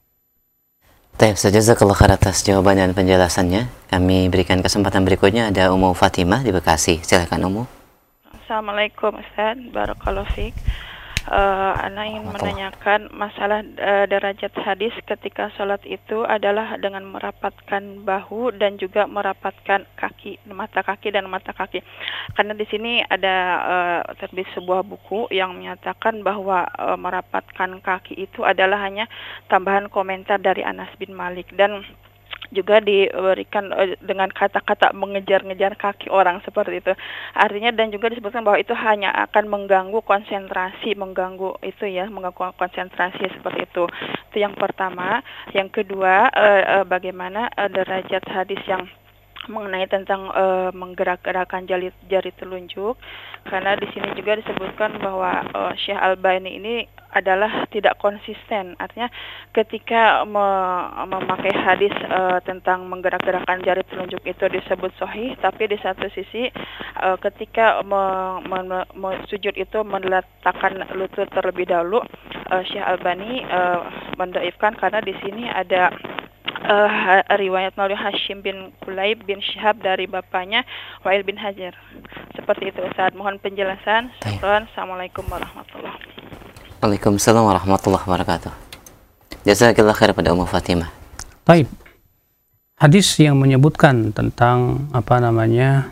Baik, jazakallahu khair atas jawaban dan penjelasannya. Kami berikan kesempatan berikutnya, ada Ummu Fatimah di Bekasi. Silakan Ummu. Assalamualaikum Ustaz, barakallahu fiik. Uh, Ana ingin menanyakan masalah uh, derajat hadis ketika sholat itu adalah dengan merapatkan bahu dan juga merapatkan kaki, mata kaki dan mata kaki. Karena di sini ada uh, terbit sebuah buku yang menyatakan bahwa uh, merapatkan kaki itu adalah hanya tambahan komentar dari Anas bin Malik, dan juga diberikan dengan kata-kata mengejar-ngejar kaki orang seperti itu. Artinya, dan juga disebutkan bahwa itu hanya akan mengganggu konsentrasi, mengganggu itu ya, mengganggu konsentrasi seperti itu. Itu yang pertama. Yang kedua, eh, eh, bagaimana eh, derajat hadis yang mengenai tentang uh, menggerak-gerakkan jari, jari telunjuk, karena di sini juga disebutkan bahwa uh, Syekh Albani ini adalah tidak konsisten. Artinya ketika me memakai hadis uh, tentang menggerak-gerakkan jari telunjuk itu disebut sahih, tapi di satu sisi uh, ketika me me me sujud itu meletakkan lutut terlebih dahulu, uh, Syekh Albani uh, mendaifkan karena di sini ada Uh, riwayat melalui Hashim bin Kulayb bin Syihab dari bapaknya Wa'il bin Hajar. Seperti itu Ustaz. Mohon penjelasan. Assalamualaikum warahmatullahi wabarakatuh. Waalaikumsalam warahmatullahi wabarakatuh. Jazakallah khair pada Ummu Fatimah. Baik. Hadis yang menyebutkan tentang apa namanya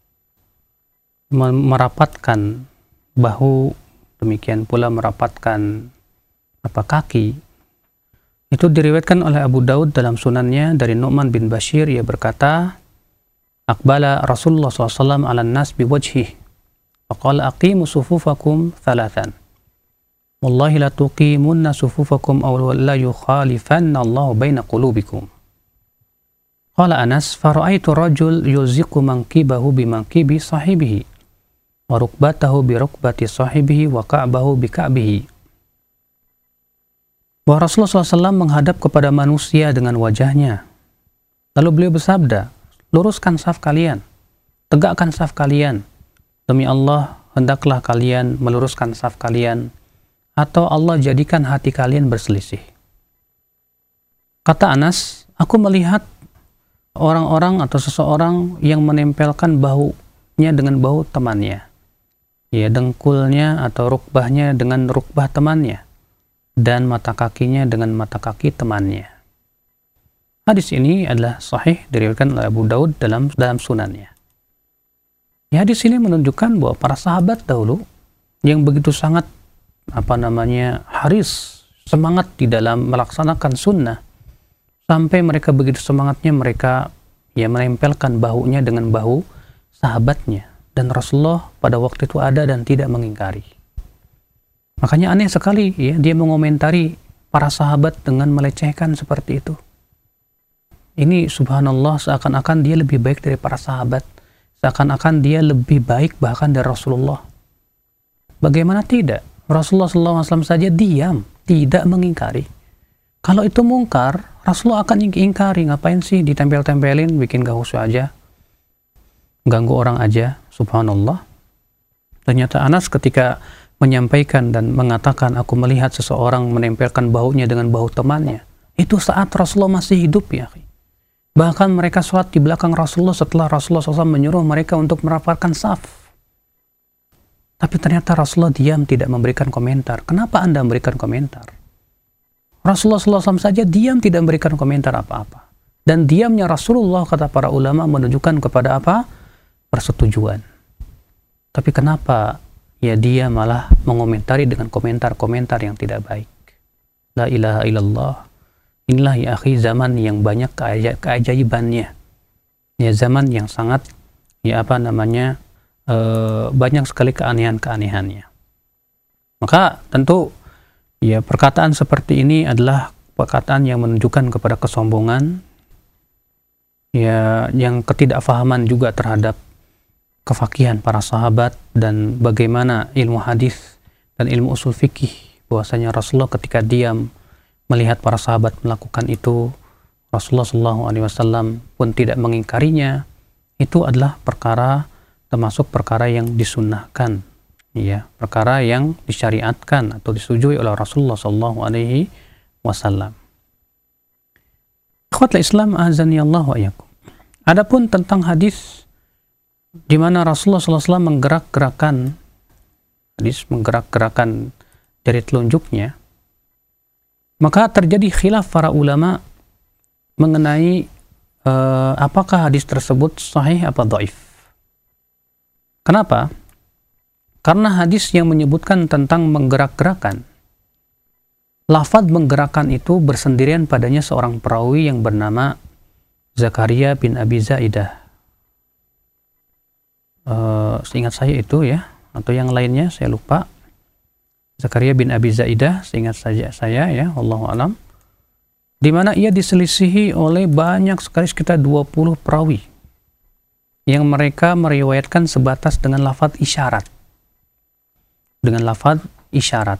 merapatkan bahu, demikian pula merapatkan apa kaki, itu diriwayatkan oleh Abu Daud dalam sunannya dari Nu'man bin Bashir. Ia berkata, Aqbala Rasulullah shallallahu alaihi wasallam ala nas biwajhih faqala aqimu sufufakum thalathan wallahi la tuqimunna sufufakum aw la yukhalifanna Allahu baina qulubikum. Qala Anas, fara'aitu rajul yuziqu mankibahu bimankibi sahibihi wa rukbatahu bi rukbati sahibihi wa ka'bahu bi ka'bihi. Bahwa Rasulullah shallallahu alaihi wasallam menghadap kepada manusia dengan wajahnya. Lalu beliau bersabda, luruskan saf kalian, tegakkan saf kalian. Demi Allah, hendaklah kalian meluruskan saf kalian, atau Allah jadikan hati kalian berselisih. Kata Anas, aku melihat orang-orang atau seseorang yang menempelkan bahunya dengan bahu temannya, ya, dengkulnya atau rukbahnya dengan rukbah temannya, dan mata kakinya dengan mata kaki temannya. Hadis ini adalah sahih, diriwayatkan oleh Abu Daud dalam dalam sunannya. Ya, hadis ini menunjukkan bahwa para sahabat dahulu yang begitu sangat apa namanya haris, semangat di dalam melaksanakan sunnah, sampai mereka begitu semangatnya mereka ya menempelkan bahunya dengan bahu sahabatnya, dan Rasulullah pada waktu itu ada dan tidak mengingkari. Makanya aneh sekali ya dia mengomentari para sahabat dengan melecehkan seperti itu. Ini subhanallah, seakan-akan dia lebih baik dari para sahabat, seakan-akan dia lebih baik bahkan dari Rasulullah. Bagaimana tidak? Rasulullah shallallahu alaihi wasallam saja diam, tidak mengingkari. Kalau itu mungkar, Rasulullah akan ingkari. Ngapain sih ditempel-tempelin, bikin gak khusyuk aja, ganggu orang aja. Subhanallah. Ternyata Anas ketika menyampaikan dan mengatakan, aku melihat seseorang menempelkan bahunya dengan bahu temannya, itu saat Rasulullah masih hidup ya. Bahkan mereka sholat di belakang Rasulullah setelah Rasulullah shallallahu alaihi wasallam menyuruh mereka untuk merapatkan saf. Tapi ternyata Rasulullah diam, tidak memberikan komentar. Kenapa Anda memberikan komentar? Rasulullah shallallahu alaihi wasallam saja diam, tidak memberikan komentar apa-apa. Dan diamnya Rasulullah, kata para ulama, menunjukkan kepada apa? Persetujuan. Tapi kenapa ya dia malah mengomentari dengan komentar-komentar yang tidak baik? La ilaha illallah. Inilah ya akhi zaman yang banyak keaja keajaibannya. Ya zaman yang sangat ya apa namanya e, banyak sekali keanehan-keanehannya. Maka tentu ya perkataan seperti ini adalah perkataan yang menunjukkan kepada kesombongan, ya yang ketidakfahaman juga terhadap kefakihan para sahabat dan bagaimana ilmu hadis dan ilmu usul fikih, bahwasanya Rasulullah ketika diam melihat para sahabat melakukan itu, Rasulullah shallallahu alaihi wasallam pun tidak mengingkarinya. Itu adalah perkara termasuk perkara yang disunnahkan, ya, perkara yang disyariatkan atau disetujui oleh Rasulullah shallallahu alaihi wasallam. Ikhwatul Islam azani Allah wa iyyakum. Adapun tentang hadis di mana Rasulullah shallallahu alaihi wasallam menggerak-gerakan hadis menggerak-gerakan jari telunjuknya, maka terjadi khilaf para ulama mengenai uh, apakah hadis tersebut sahih apa dhaif. Kenapa? Karena hadis yang menyebutkan tentang menggerak-gerakan, lafaz menggerakkan itu bersendirian padanya seorang perawi yang bernama Zakaria bin Abi Zaidah. Uh, seingat saya itu ya, atau yang lainnya saya lupa. Zakaria bin Abi Zaidah, seingat saja saya ya, wallahu alam, di mana ia diselisihi oleh banyak sekali, sekitar dua puluh perawi yang mereka meriwayatkan sebatas dengan lafaz isyarat. Dengan lafaz isyarat.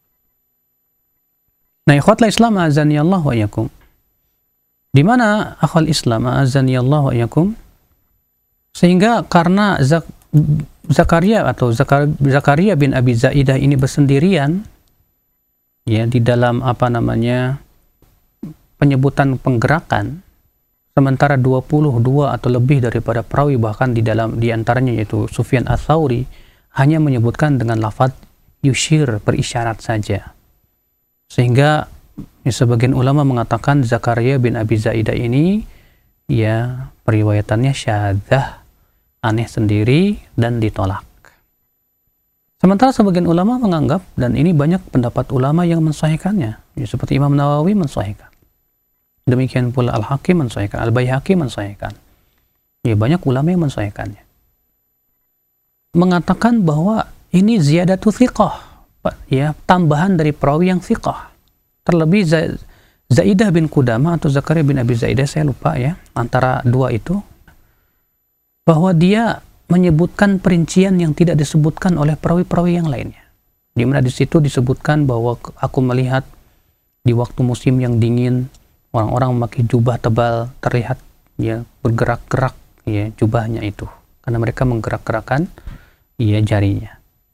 Nah, ikhwatul Islam azani Allah wa iyyakum. Di mana akhwal Islam azani Allah wa iyyakum? Sehingga karena Zak Zakaria atau Zakar Zakaria bin Abi Zaidah ini bersendirian ya di dalam apa namanya penyebutan penggerakan, sementara dua puluh dua atau lebih daripada perawi bahkan di dalam di antaranya yaitu Sufyan Ats-Tsauri hanya menyebutkan dengan lafaz yushir, berisyarat saja. Sehingga ya, sebagian ulama mengatakan Zakaria bin Abi Zaidah ini ya periwayatannya syadzah, aneh sendiri dan ditolak. Sementara sebagian ulama menganggap, dan ini banyak pendapat ulama yang mensahihkannya, ya, seperti Imam Nawawi mensahihkan, demikian pula Al-Hakim mensahihkan, Al-Baihaqi mensahihkan, ya banyak ulama yang mensahihkannya, mengatakan bahwa ini ziyadatu thiqah, ya tambahan dari perawi yang thiqah. Terlebih Zaidah bin Qudamah atau Zakaria bin Abi Zaidah, saya lupa ya antara dua itu, bahwa dia menyebutkan perincian yang tidak disebutkan oleh perawi-perawi yang lainnya. Di mana di situ disebutkan bahwa aku melihat di waktu musim yang dingin orang-orang memakai jubah tebal, terlihat ya bergerak-gerak ya jubahnya itu, karena mereka menggerak-gerakkan ya jarinya.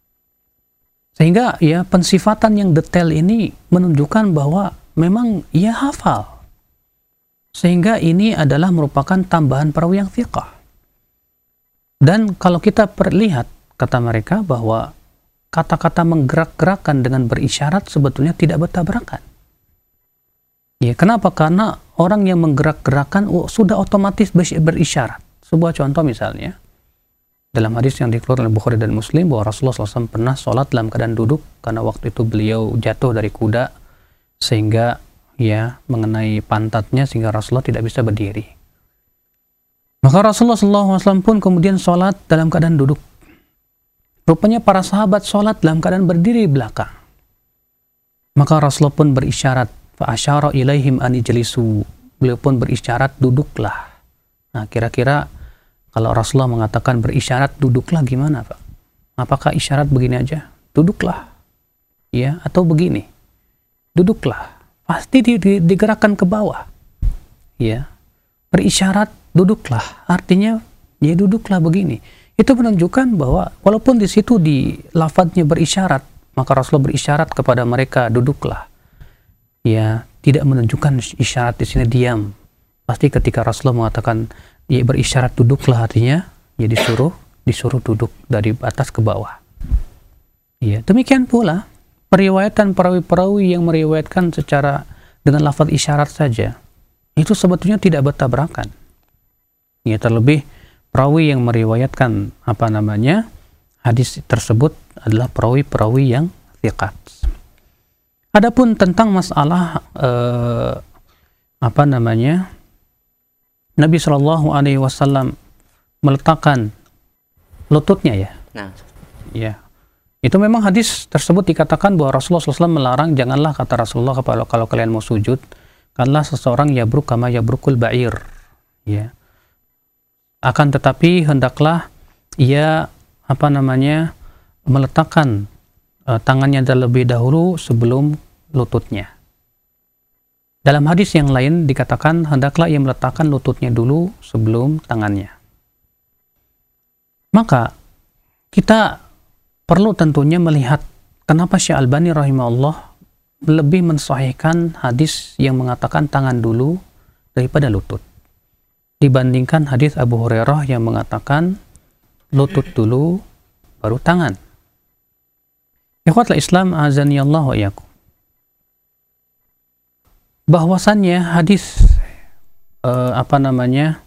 Sehingga ya pensifatan yang detail ini menunjukkan bahwa memang ia hafal. Sehingga ini adalah merupakan tambahan perawi yang thiqah. Dan kalau kita perlihat, kata mereka bahwa kata-kata menggerak-gerakkan dengan berisyarat sebetulnya tidak bertabrakan. Ya, kenapa? Karena orang yang menggerak-gerakkan oh, sudah otomatis berisyarat. Sebuah contoh misalnya, dalam hadis yang dikeluarkan oleh Bukhari dan Muslim bahwa Rasulullah shallallahu alaihi wasallam pernah sholat dalam keadaan duduk karena waktu itu beliau jatuh dari kuda sehingga ya mengenai pantatnya sehingga Rasulullah tidak bisa berdiri. Maka Rasulullah shallallahu alaihi wasallam pun kemudian sholat dalam keadaan duduk. Rupanya para sahabat sholat dalam keadaan berdiri belakang. Maka Rasulullah pun berisyarat, fa asyara ilaihim an ijlisu. Beliau pun berisyarat duduklah. Nah, kira-kira kalau Rasulullah mengatakan berisyarat duduklah gimana, Pak? Apakah isyarat begini aja? Duduklah. Ya, atau begini. Duduklah. Pasti di, di, digerakkan ke bawah. Ya. Berisyarat duduklah. Artinya ya duduklah begini. Itu menunjukkan bahwa walaupun di situ di lafadznya berisyarat, maka Rasulullah berisyarat kepada mereka duduklah. Ya, tidak menunjukkan isyarat di sini diam. Pasti ketika Rasulullah mengatakan ya berisyarat duduklah artinya ya disuruh disuruh duduk dari atas ke bawah. Ya, demikian pula periwayatan perawi-perawi yang meriwayatkan secara dengan lafaz isyarat saja itu sebetulnya tidak bertabrakan. Ya, terlebih perawi yang meriwayatkan apa namanya hadis tersebut adalah perawi-perawi yang thiqat. Adapun tentang masalah eh, apa namanya Nabi Shallallahu Alaihi Wasallam meletakkan lututnya ya, nah. ya, itu memang hadis tersebut dikatakan bahwa Rasulullah shallallahu alaihi wasallam melarang, janganlah kata Rasulullah kalau kalau kalian mau sujud, karena seseorang yabruk kama yabrukul ba'ir, ya. Akan tetapi hendaklah ia apa namanya meletakkan uh, tangannya terlebih dahulu sebelum lututnya. Dalam hadis yang lain dikatakan hendaklah ia meletakkan lututnya dulu sebelum tangannya. Maka kita perlu tentunya melihat kenapa Syekh Albani rahimahullah lebih mensahihkan hadis yang mengatakan tangan dulu daripada lutut dibandingkan hadis Abu Hurairah yang mengatakan lutut dulu baru tangan. Ikhwatul Islam azanillahu wa iyyakum. Bahwasannya hadis eh, apa namanya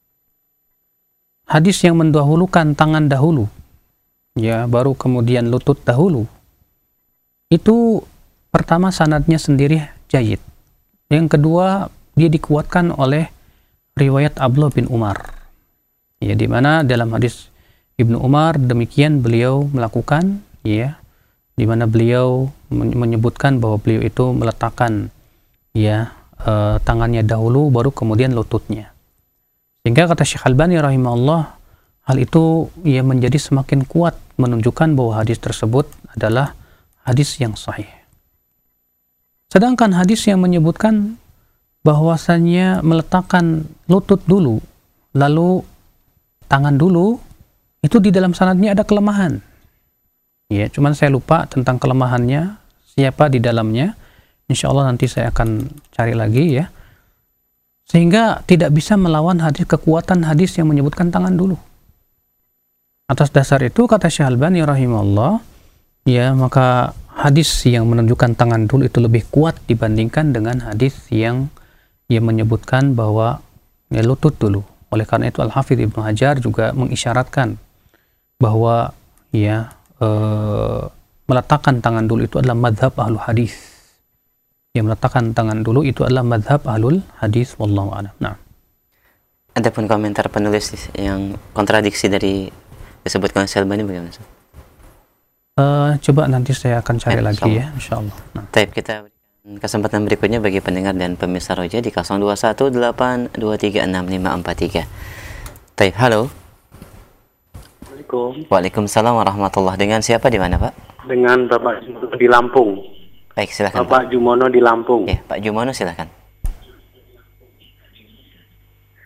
hadis yang mendahulukan tangan dahulu ya baru kemudian lutut dahulu itu pertama sanadnya sendiri jayyid, yang kedua dia dikuatkan oleh riwayat Abdullah bin Umar ya, di mana dalam hadis Ibnu Umar demikian beliau melakukan ya, di mana beliau menyebutkan bahwa beliau itu meletakkan ya e, tangannya dahulu baru kemudian lututnya, sehingga kata Syekh Albani rahimahullah hal itu ya menjadi semakin kuat menunjukkan bahwa hadis tersebut adalah hadis yang sahih. Sedangkan hadis yang menyebutkan bahwasannya meletakkan lutut dulu lalu tangan dulu itu di dalam sanadnya ada kelemahan ya, cuman saya lupa tentang kelemahannya siapa di dalamnya. Insya Allah nanti saya akan cari lagi ya. Sehingga tidak bisa melawan hadis kekuatan hadis yang menyebutkan tangan dulu. Atas dasar itu kata Syekh Albani rahimahullah, ya maka hadis yang menunjukkan tangan dulu itu lebih kuat dibandingkan dengan hadis yang yang menyebutkan bahwa ya, lutut dulu. Oleh karena itu Al-Hafidz Ibnu Hajar juga mengisyaratkan bahwa ya e, meletakkan tangan dulu itu adalah madhab ahlu hadis. Yang meletakkan tangan dulu itu adalah madhab ahlul hadis wallahu a'lam. Nah. Adapun komentar penulis yang kontradiksi dari disebutkan Syekh Albani bagaimana? Uh, coba nanti saya akan cari ya, lagi ya, insyaallah. Nah. Taib, kita berikan kesempatan berikutnya bagi pendengar dan pemirsa Roja di nol dua satu delapan dua tiga enam lima empat tiga. Taib, halo. Assalamualaikum. Waalaikumsalam warahmatullahi. Dengan siapa di mana, Pak? Dengan Bapak di Lampung. Baik, silakan. Bapak Jumono di Lampung. Ya, Pak Jumono silakan.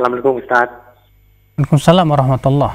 Assalamualaikum Ustaz. Waalaikumsalam warahmatullah.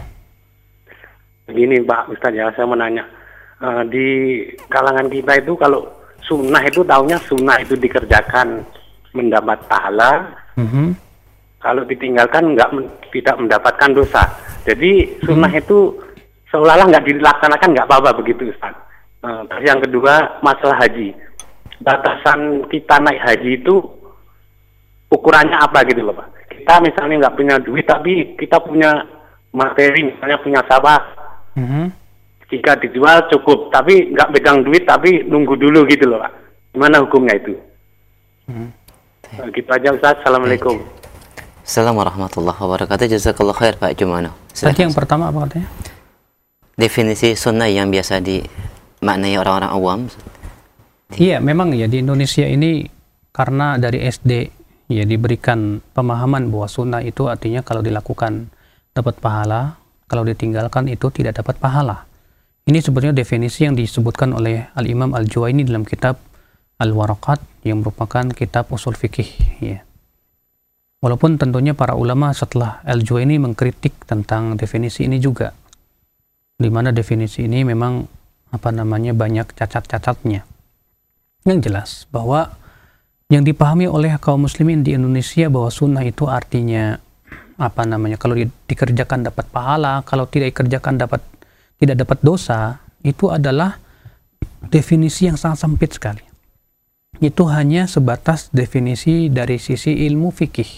Begini Pak Ustaz ya, saya menanya. Uh, di kalangan kita itu kalau sunnah itu taunya sunnah itu dikerjakan mendapat pahala. Mm-hmm. Kalau ditinggalkan nggak tidak mendapatkan dosa. Jadi sunnah mm-hmm. itu seolah-olah nggak dilaksanakan nggak apa-apa begitu Ustaz. Uh, terus yang kedua masalah haji. Batasan kita naik haji itu ukurannya apa gitu loh Pak. Kita misalnya nggak punya duit tapi kita punya materi, misalnya punya sawah. Mm-hmm. Jika dijual cukup, tapi nggak pegang duit, tapi nunggu dulu gitu loh Pak. Gimana hukumnya itu? Hmm. Nah, gitu aja Ustaz. Assalamualaikum. Assalamualaikum warahmatullahi wabarakatuh. Jazakallah khair Pak Jumano. Tadi yang pertama apa katanya? Definisi sunnah yang biasa dimaknai orang-orang awam. Iya, memang ya di Indonesia ini karena dari S D ya diberikan pemahaman bahwa sunnah itu artinya kalau dilakukan dapat pahala, kalau ditinggalkan itu tidak dapat pahala. Ini sebenarnya definisi yang disebutkan oleh Al-Imam Al-Juwaini dalam kitab Al-Waraqat yang merupakan kitab usul fikih. Ya. Walaupun tentunya para ulama setelah Al-Juwaini mengkritik tentang definisi ini juga, di mana definisi ini memang apa namanya banyak cacat-cacatnya. Yang jelas bahwa yang dipahami oleh kaum muslimin di Indonesia bahwa sunnah itu artinya apa namanya kalau di, dikerjakan dapat pahala, kalau tidak dikerjakan dapat tidak dapat dosa, itu adalah definisi yang sangat sempit sekali. Itu hanya sebatas definisi dari sisi ilmu fikih.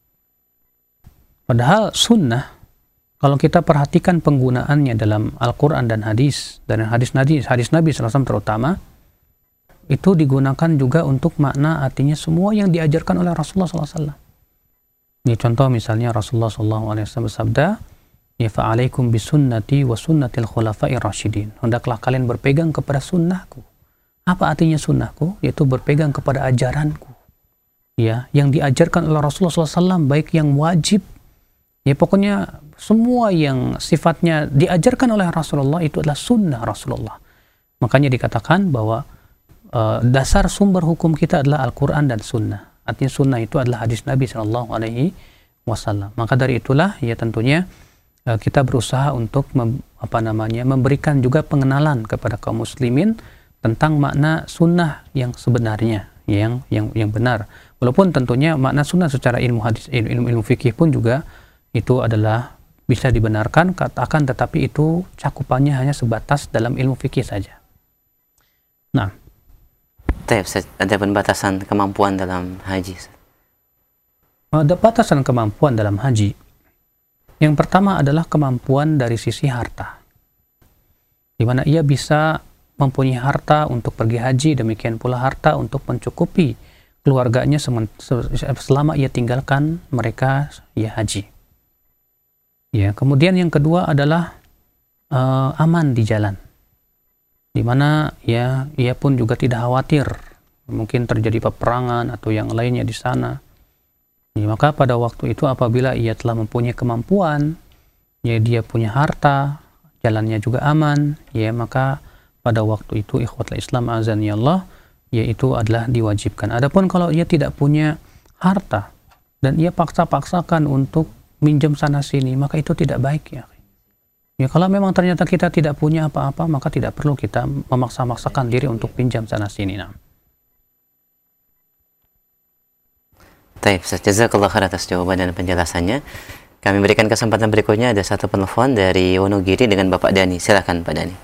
Padahal sunnah, kalau kita perhatikan penggunaannya dalam Al-Quran dan hadis, dan hadis Nabi, hadis Nabi shallallahu alaihi wasallam terutama, itu digunakan juga untuk makna artinya semua yang diajarkan oleh Rasulullah shallallahu alaihi wasallam. Ini contoh misalnya Rasulullah shallallahu alaihi wasallam bersabda, ya fa'alaikum bisunnati wa sunnatil khulafa'ir rasyidin. Hendaklah kalian berpegang kepada sunnahku. Apa artinya sunnahku? Yaitu berpegang kepada ajaranku. Ya, yang diajarkan oleh Rasulullah shallallahu alaihi wasallam, baik yang wajib, ya pokoknya semua yang sifatnya diajarkan oleh Rasulullah itu adalah sunnah Rasulullah. Makanya dikatakan bahwa uh, dasar sumber hukum kita adalah Al-Quran dan sunnah. Artinya sunnah itu adalah hadis Nabi shallallahu alaihi wasallam. Maka dari itulah ya tentunya kita berusaha untuk mem, apa namanya memberikan juga pengenalan kepada kaum muslimin tentang makna sunnah yang sebenarnya, yang yang yang benar. Walaupun tentunya makna sunnah secara ilmu hadis, ilmu ilmu fikih pun juga itu adalah bisa dibenarkan, katakan, tetapi itu cakupannya hanya sebatas dalam ilmu fikih saja. Nah, ada pembatasan kemampuan dalam haji. Ada batasan kemampuan dalam haji. Yang pertama adalah kemampuan dari sisi harta, di mana ia bisa mempunyai harta untuk pergi haji, demikian pula harta untuk mencukupi keluarganya selama ia tinggalkan mereka ya haji. Ya, kemudian yang kedua adalah uh, aman di jalan, di mana ya ia pun juga tidak khawatir mungkin terjadi peperangan atau yang lainnya di sana. Ya, maka pada waktu itu apabila ia telah mempunyai kemampuan, ya dia punya harta, jalannya juga aman, ya maka pada waktu itu ikhwatul Islam azani Allah, yaitu adalah diwajibkan. Adapun kalau ia tidak punya harta dan ia paksa-paksakan untuk minjem sana sini, maka itu tidak baik ya. Ya kalau memang ternyata kita tidak punya apa-apa, maka tidak perlu kita memaksa-maksakan diri untuk pinjam sana sini. Nah. Baik, jazakallah khair atas jawaban dan penjelasannya. Kami berikan kesempatan berikutnya, ada satu penelpon dari Wonogiri dengan Bapak Dani. Silakan Pak Dani.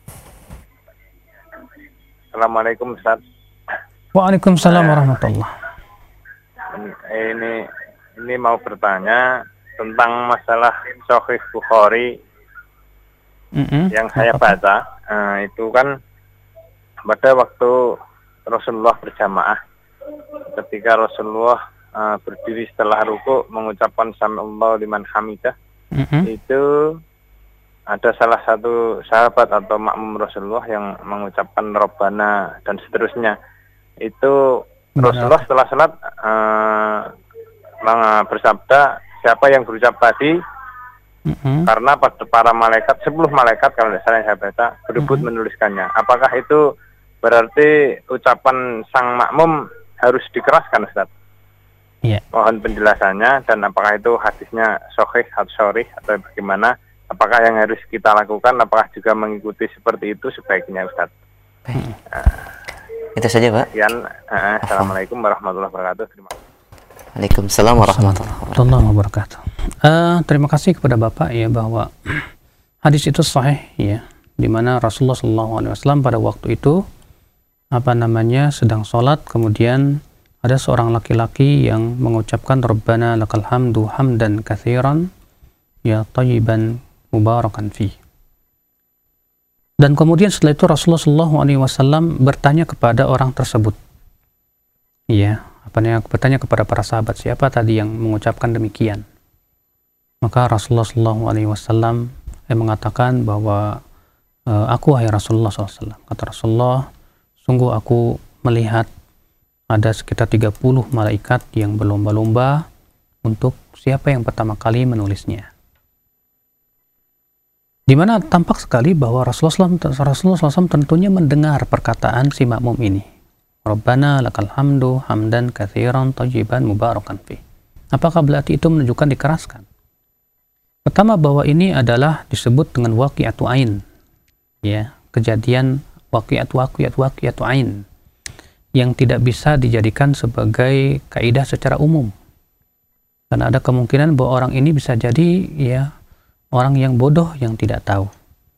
Assalamualaikum Ustaz. Waalaikumsalam uh, warahmatullah. Ini ini mau bertanya tentang masalah Sahih Bukhari mm-hmm. yang saya baca. Uh, itu kan pada waktu Rasulullah berjamaah, ketika Rasulullah Uh, berdiri setelah ruku mengucapkan sami'allahu liman hamidah, mm-hmm. itu ada salah satu sahabat atau makmum Rasulullah yang mengucapkan Rabbana dan seterusnya. Itu mm-hmm. Rasulullah setelah salat uh, bersabda, siapa yang berucap tadi, mm-hmm. karena para malaikat, sepuluh malaikat kalau tidak salah saya baca, berebut mm-hmm. menuliskannya. Apakah itu berarti ucapan sang makmum harus dikeraskan, Ustaz? Yeah. Mohon penjelasannya, dan apakah itu hadisnya sahih atau sharih atau bagaimana? Apakah yang harus kita lakukan? Apakah juga mengikuti seperti itu sebaiknya, Ustaz? Hmm. Uh, itu saja, Pak. Sekian. Uh, Assalamualaikum warahmatullahi wabarakatuh. Terima kasih. Waalaikumsalam warahmatullahi wabarakatuh. Uh, terima kasih kepada Bapak ya, bahwa hadis itu sahih ya, di mana Rasulullah shallallahu alaihi wasallam pada waktu itu apa namanya sedang sholat, kemudian ada seorang laki-laki yang mengucapkan Rabbana lakal hamdu hamdan katsiran ya thayyiban mubarakan fi. Dan kemudian setelah itu Rasulullah shallallahu alaihi wasallam bertanya kepada orang tersebut. Ya, apa namanya, bertanya kepada para sahabat, siapa tadi yang mengucapkan demikian? Maka Rasulullah shallallahu alaihi wasallam yang mengatakan bahwa e, aku wahai Rasulullah shallallahu alaihi wasallam. Kata Rasulullah, sungguh aku melihat ada sekitar tiga puluh malaikat yang berlomba-lomba untuk siapa yang pertama kali menulisnya. Di mana tampak sekali bahwa Rasulullah shallallahu alaihi wasallam tentunya mendengar perkataan si makmum ini. Rabbana lakal hamdu hamdan katsiran thayyiban mubarakan fi. Apakah berarti itu menunjukkan dikeraskan? Pertama, bahwa ini adalah disebut dengan waqi'atu ain. Ya, kejadian waqi'atu waqi'atu waqi'atu ain yang tidak bisa dijadikan sebagai kaidah secara umum. Karena ada kemungkinan bahwa orang ini bisa jadi ya orang yang bodoh yang tidak tahu.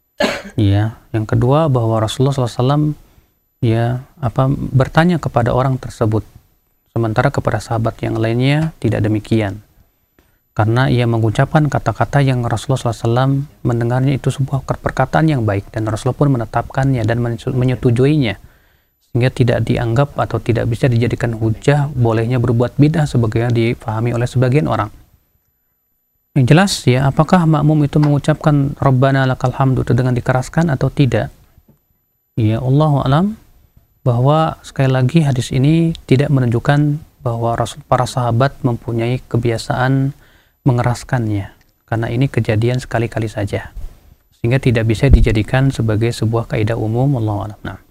Ya, yang kedua, bahwa Rasulullah shallallahu alaihi wasallam ya apa bertanya kepada orang tersebut, sementara kepada sahabat yang lainnya tidak demikian. Karena ia mengucapkan kata-kata yang Rasulullah shallallahu alaihi wasallam mendengarnya itu sebuah perkataan yang baik, dan Rasulullah pun menetapkannya dan menyetujuinya, sehingga tidak dianggap atau tidak bisa dijadikan hujah bolehnya berbuat bidah sebagaimana dipahami oleh sebagian orang. Yang jelas ya, apakah makmum itu mengucapkan Rabbana lakal hamdu itu dengan dikeraskan atau tidak? Ya, Allahu a'lam, bahwa sekali lagi hadis ini tidak menunjukkan bahwa para sahabat mempunyai kebiasaan mengeraskannya, karena ini kejadian sekali-kali saja, sehingga tidak bisa dijadikan sebagai sebuah kaidah umum. Allahu a'lam. Nah.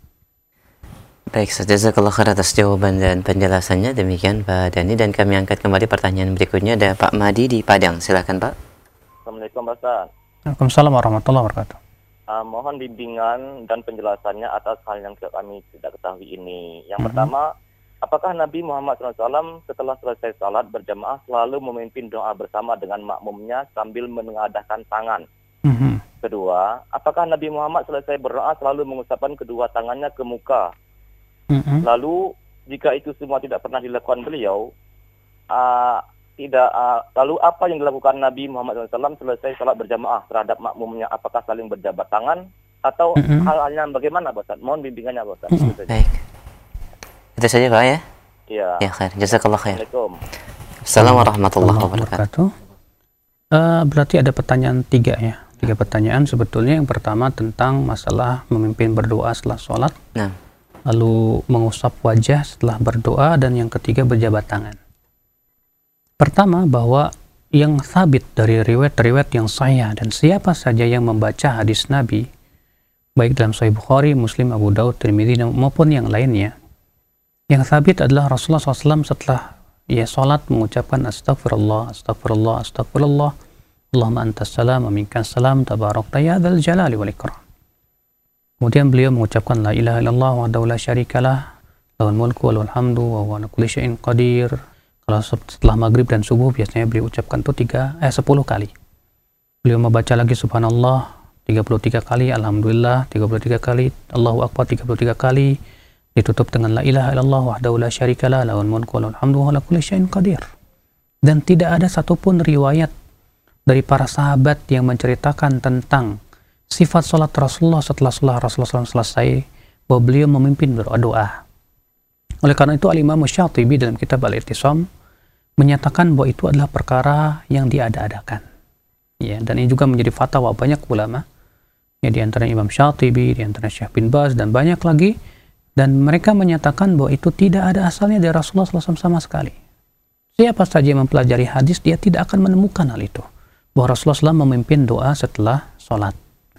Baik, jazakallah khair atas jawaban dan penjelasannya. Demikian Pak Dhani, dan kami angkat kembali pertanyaan berikutnya. Ada Pak Madi di Padang. Silakan Pak. Assalamualaikum Pak Ustaz. Waalaikumsalam warahmatullahi wabarakatuh. Uh, mohon bimbingan dan penjelasannya atas hal yang kami tidak ketahui ini. Yang Mm-hmm. pertama, apakah Nabi Muhammad shallallahu alaihi wasallam setelah selesai salat berjamaah selalu memimpin doa bersama dengan makmumnya sambil menengadahkan tangan? Mm-hmm. Kedua, apakah Nabi Muhammad selesai berdoa selalu mengusapkan kedua tangannya ke muka? Mm-hmm. Lalu jika itu semua tidak pernah dilakukan beliau, uh, tidak. Uh, lalu apa yang dilakukan Nabi Muhammad shallallahu alaihi wasallam selesai salat berjamaah terhadap makmumnya? Apakah saling berjabat tangan atau mm-hmm. hal-halnya bagaimana, Ustaz? Mohon bimbingannya, Ustaz. Mm-hmm. Baik. Itu saja Pak ya. Iya. Ya, khair. Jazakallah khair. Assalamualaikum. Assalamualaikum warahmatullahi wabarakatuh. Uh, berarti ada pertanyaan tiga ya. Tiga pertanyaan sebetulnya. Yang pertama tentang masalah memimpin berdoa setelah sholat. Nah. Lalu mengusap wajah setelah berdoa, dan yang ketiga berjabat tangan. Pertama, bahwa yang sabit dari riwayat-riwayat yang sahih, dan siapa saja yang membaca hadis Nabi, baik dalam Sahih Bukhari, Muslim, Abu Daud, Tirmidzi maupun yang lainnya, yang sabit adalah Rasulullah shallallahu alaihi wasallam setelah ia sholat mengucapkan astagfirullah, astagfirullah, astagfirullah, Allahumma antas salam wa minkas salam, tabarakta ya dzal jalali wal ikram. Kemudian beliau mengucapkan la ilaha illallah wahdahu la syarikalah, lahul mulku wa lahul hamdu wa huwa ala kulli syai'in qadir. Kalau setelah maghrib dan subuh biasanya beliau ucapkan itu tiga eh sepuluh kali. Beliau membaca lagi subhanallah tiga puluh tiga kali, alhamdulillah tiga puluh tiga kali, Allahu akbar tiga puluh tiga kali, ditutup dengan la ilaha illallah wahdahu la syarikalah, lahul mulku wa lahul hamdu wa ala kulli syai'in qadir. Dan tidak ada satupun riwayat dari para sahabat yang menceritakan tentang sifat sholat Rasulullah setelah sholat Rasulullah shallallahu alaihi wasallam selesai, bahwa beliau memimpin berdoa. Oleh karena itu Al-Imam Syatibi dalam kitab Al-I'tisam menyatakan bahwa itu adalah perkara yang diada-adakan. Ya, dan ini juga menjadi fatwa banyak ulama. Ya, di antara Imam Syatibi, di antara Syekh bin Baz, dan banyak lagi. Dan mereka menyatakan bahwa itu tidak ada asalnya dari Rasulullah shallallahu alaihi wasallam sama sekali. Siapa saja yang mempelajari hadis, dia tidak akan menemukan hal itu, bahwa Rasulullah shallallahu alaihi wasallam memimpin doa setelah sholat.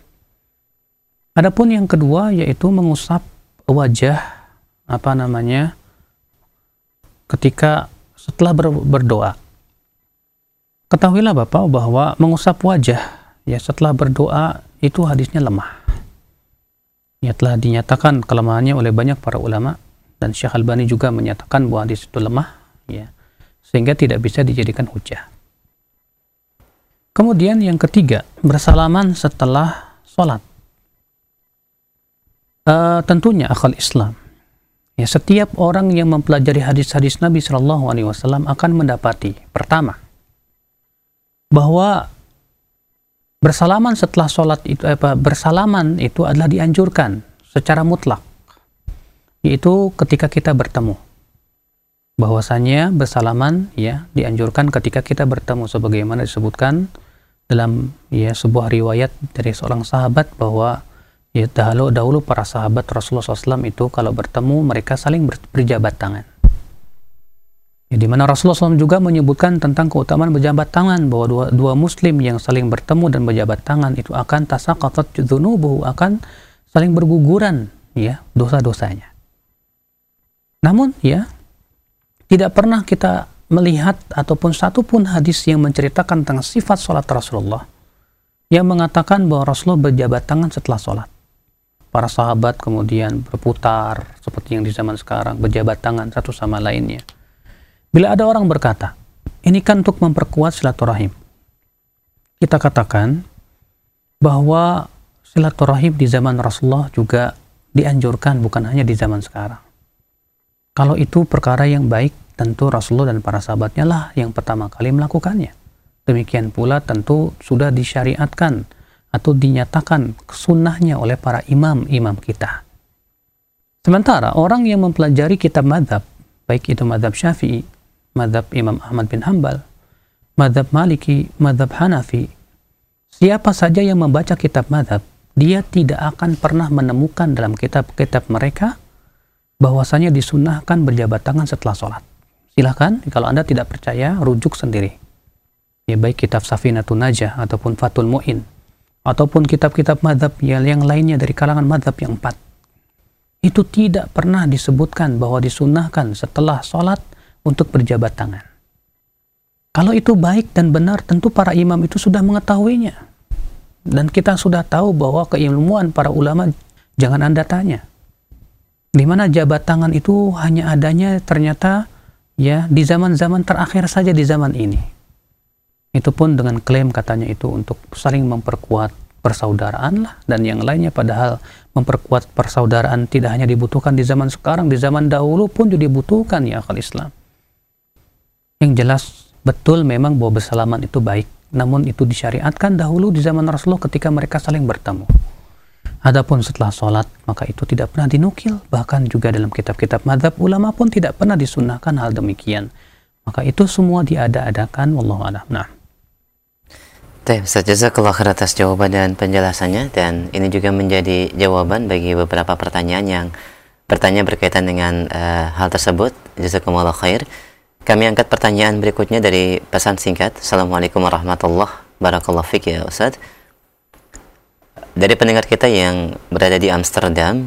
Adapun yang kedua, yaitu mengusap wajah apa namanya ketika setelah ber, berdoa. Ketahuilah Bapak bahwa mengusap wajah ya setelah berdoa itu hadisnya lemah. Ya telah dinyatakan kelemahannya oleh banyak para ulama, dan Syekh Albani juga menyatakan bahwa hadis itu lemah ya, sehingga tidak bisa dijadikan hujah. Kemudian yang ketiga, bersalaman setelah sholat. Uh, tentunya akal Islam, ya, setiap orang yang mempelajari hadis-hadis Nabi Shallallahu Alaihi Wasallam akan mendapati, pertama, bahwa bersalaman setelah sholat itu apa bersalaman itu adalah dianjurkan secara mutlak, yaitu ketika kita bertemu. Bahwasanya bersalaman ya dianjurkan ketika kita bertemu, sebagaimana disebutkan dalam ya sebuah riwayat dari seorang sahabat bahwa ya dahulu dahulu para sahabat Rasulullah shallallahu alaihi wasallam itu kalau bertemu mereka saling ber, berjabat tangan. Ya, di mana Rasulullah shallallahu alaihi wasallam juga menyebutkan tentang keutamaan berjabat tangan, bahwa dua, dua muslim yang saling bertemu dan berjabat tangan itu akan tasaqatat dzunubuhu, akan saling berguguran ya dosa-dosanya. Namun ya tidak pernah kita melihat ataupun satupun hadis yang menceritakan tentang sifat sholat Rasulullah yang mengatakan bahwa Rasulullah berjabat tangan setelah sholat. Para sahabat kemudian berputar seperti yang di zaman sekarang, berjabat tangan satu sama lainnya. Bila ada orang berkata, ini kan untuk memperkuat silaturahim, kita katakan bahwa silaturahim di zaman Rasulullah juga dianjurkan, bukan hanya di zaman sekarang. Kalau itu perkara yang baik, tentu Rasulullah dan para sahabatnya lah yang pertama kali melakukannya. Demikian pula tentu sudah disyariatkan atau dinyatakan sunnahnya oleh para imam-imam kita. Sementara orang yang mempelajari kitab madhab, baik itu madhab Syafi'i, madhab Imam Ahmad bin Hanbal, madhab Maliki, madhab Hanafi, siapa saja yang membaca kitab madhab, dia tidak akan pernah menemukan dalam kitab-kitab mereka bahwasanya disunnahkan berjabat tangan setelah sholat. Silahkan, kalau Anda tidak percaya, rujuk sendiri. Ya, baik kitab Safinatun Najah ataupun Fathul Mu'in, ataupun kitab-kitab madhab yang, yang lainnya dari kalangan madhab yang empat. Itu tidak pernah disebutkan bahwa disunnahkan setelah sholat untuk berjabat tangan. Kalau itu baik dan benar, tentu para imam itu sudah mengetahuinya. Dan kita sudah tahu bahwa keilmuan para ulama jangan Anda tanya. Di mana jabat tangan itu hanya adanya ternyata ya di zaman-zaman terakhir saja, di zaman ini. Itu pun dengan klaim katanya itu untuk saling memperkuat persaudaraan lah dan yang lainnya, padahal memperkuat persaudaraan tidak hanya dibutuhkan di zaman sekarang, di zaman dahulu pun juga dibutuhkan ya akal Islam. Yang jelas betul memang bahwa bersalaman itu baik, namun itu disyariatkan dahulu di zaman Rasulullah ketika mereka saling bertemu. Adapun setelah sholat, maka itu tidak pernah dinukil. Bahkan juga dalam kitab-kitab madhab ulama pun tidak pernah disunnahkan hal demikian. Maka itu semua diada-adakan. Wallahu a'lam. Nah. Ustaz, jazakallah khair atas jawaban dan penjelasannya. Dan ini juga menjadi jawaban bagi beberapa pertanyaan yang bertanya berkaitan dengan uh, hal tersebut. Jazakumullah khair. Kami angkat pertanyaan berikutnya dari pesan singkat. Assalamualaikum warahmatullahi wabarakatuh. Fik ya Ustaz. Dari pendengar kita yang berada di Amsterdam.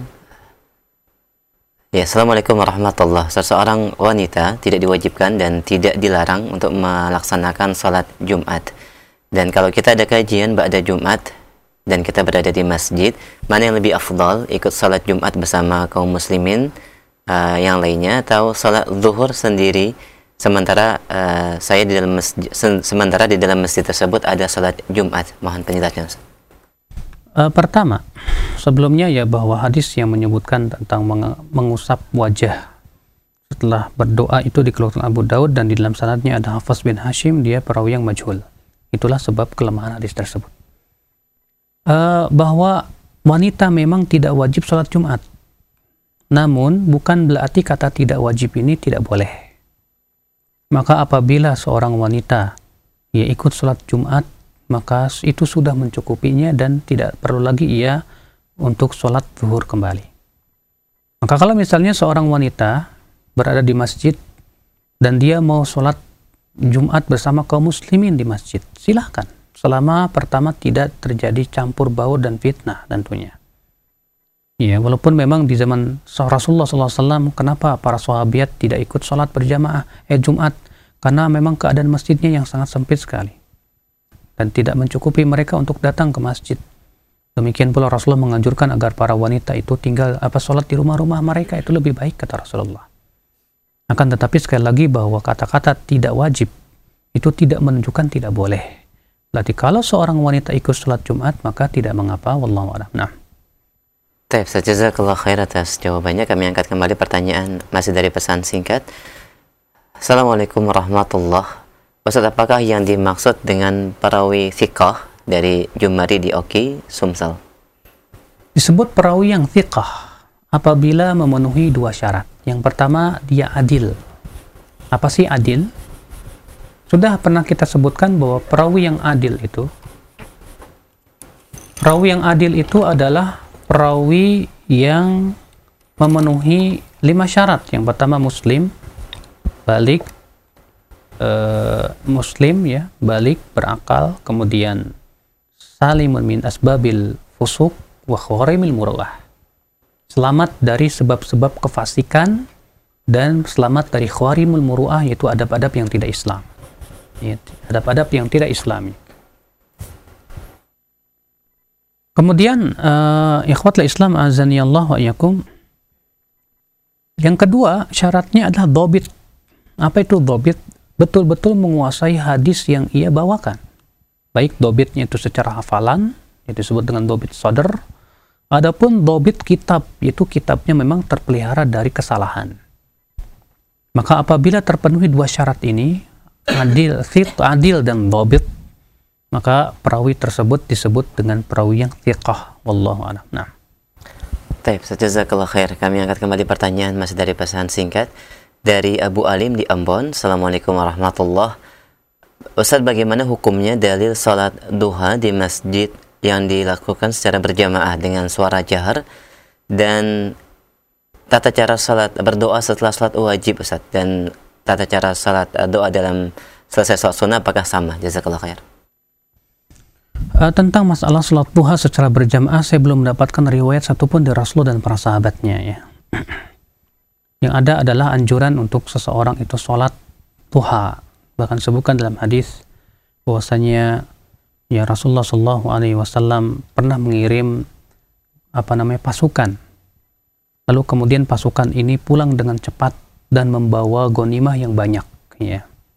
Ya, Assalamualaikum warahmatullahi wabarakatuh. Seseorang wanita tidak diwajibkan dan tidak dilarang untuk melaksanakan sholat Jumat. Dan kalau kita ada kajian ba'da Jumat dan kita berada di masjid, mana yang lebih afdal, ikut sholat Jumat bersama kaum muslimin uh, yang lainnya, atau sholat zuhur sendiri sementara uh, saya di dalam masjid, sementara di dalam masjid tersebut ada sholat Jumat? Mohon penjelasan. Uh, pertama, sebelumnya ya bahwa hadis yang menyebutkan tentang meng mengusap wajah setelah berdoa itu dikeluarkan Abu Daud, dan di dalam sanadnya ada Hafs bin Hashim, dia perawi yang majhul. Itulah sebab kelemahan hadis tersebut. Uh, bahwa wanita memang tidak wajib sholat Jumat. Namun bukan berarti kata tidak wajib ini tidak boleh. Maka apabila seorang wanita ia ikut sholat Jumat, maka itu sudah mencukupinya dan tidak perlu lagi ia untuk sholat zuhur kembali. Maka kalau misalnya seorang wanita berada di masjid dan dia mau sholat Jumat bersama kaum muslimin di masjid, silahkan. Selama pertama tidak terjadi campur baur dan fitnah tentunya. Ya, walaupun memang di zaman Rasulullah shallallahu alaihi wasallam, kenapa para sahabat tidak ikut sholat berjamaah eh Jumat? Karena memang keadaan masjidnya yang sangat sempit sekali dan tidak mencukupi mereka untuk datang ke masjid. Demikian pula Rasulullah menganjurkan agar para wanita itu tinggal apa sholat di rumah-rumah mereka, itu lebih baik kata Rasulullah. Akan tetapi sekali lagi bahwa kata-kata tidak wajib itu tidak menunjukkan tidak boleh. Berarti kalau seorang wanita ikut sholat Jumat maka tidak mengapa, wallahu a'lam. Nah. Baik, jazakallahu khair atas jawabannya. Kami angkat kembali pertanyaan masih dari pesan singkat. Assalamualaikum warahmatullahi wabarakatuh. Ustaz, apakah yang dimaksud dengan perawi thiqah dari Jumari di Oki, Sumsel? Disebut perawi yang thiqah apabila memenuhi dua syarat. Yang pertama, dia adil. Apa sih adil? Sudah pernah kita sebutkan bahwa perawi yang adil itu perawi yang adil itu adalah perawi yang memenuhi lima syarat. Yang pertama muslim, balik, uh, muslim ya, balik, berakal, kemudian salimun min asbabil fusuk wa khawarimil muru'ah, selamat dari sebab-sebab kefasikan dan selamat dari khawarimul muru'ah, yaitu adab-adab yang tidak Islam, ya, adab-adab yang tidak Islami. Kemudian uh, ikhwatul Islam azani Allah wa iyyakum, yang kedua syaratnya adalah dhabit. Apa itu dhabit? Betul-betul menguasai hadis yang ia bawakan. Baik dhabitnya itu secara hafalan, itu disebut dengan dhabit sadr. Adapun dhabit kitab, itu kitabnya memang terpelihara dari kesalahan. Maka apabila terpenuhi dua syarat ini, adil, thiq, adil dan dhabit, maka perawi tersebut disebut dengan perawi yang thiqah, wallahu a'lam. Nah. Baik, jazakallahu khair. Kami angkat kembali pertanyaan masih dari pesan singkat dari Abu Alim di Ambon. Assalamualaikum warahmatullahi wabarakatuh. Ustaz, bagaimana hukumnya dalil salat duha di masjid yang dilakukan secara berjamaah dengan suara jahar dan tata cara salat berdoa setelah salat wajib, Ustaz, dan tata cara salat doa dalam selesai salat sunnah apakah sama? Jazakallahu khair. Uh, tentang masalah sholat duha secara berjamaah, saya belum mendapatkan riwayat satupun dari Rasulullah dan para sahabatnya ya. Yang ada adalah anjuran untuk seseorang itu sholat duha. Bahkan sebutkan dalam hadis bahwasanya ya Rasulullah Shallallahu Alaihi Wasallam pernah mengirim apa namanya pasukan, lalu kemudian pasukan ini pulang dengan cepat dan membawa ghanimah yang banyak ya.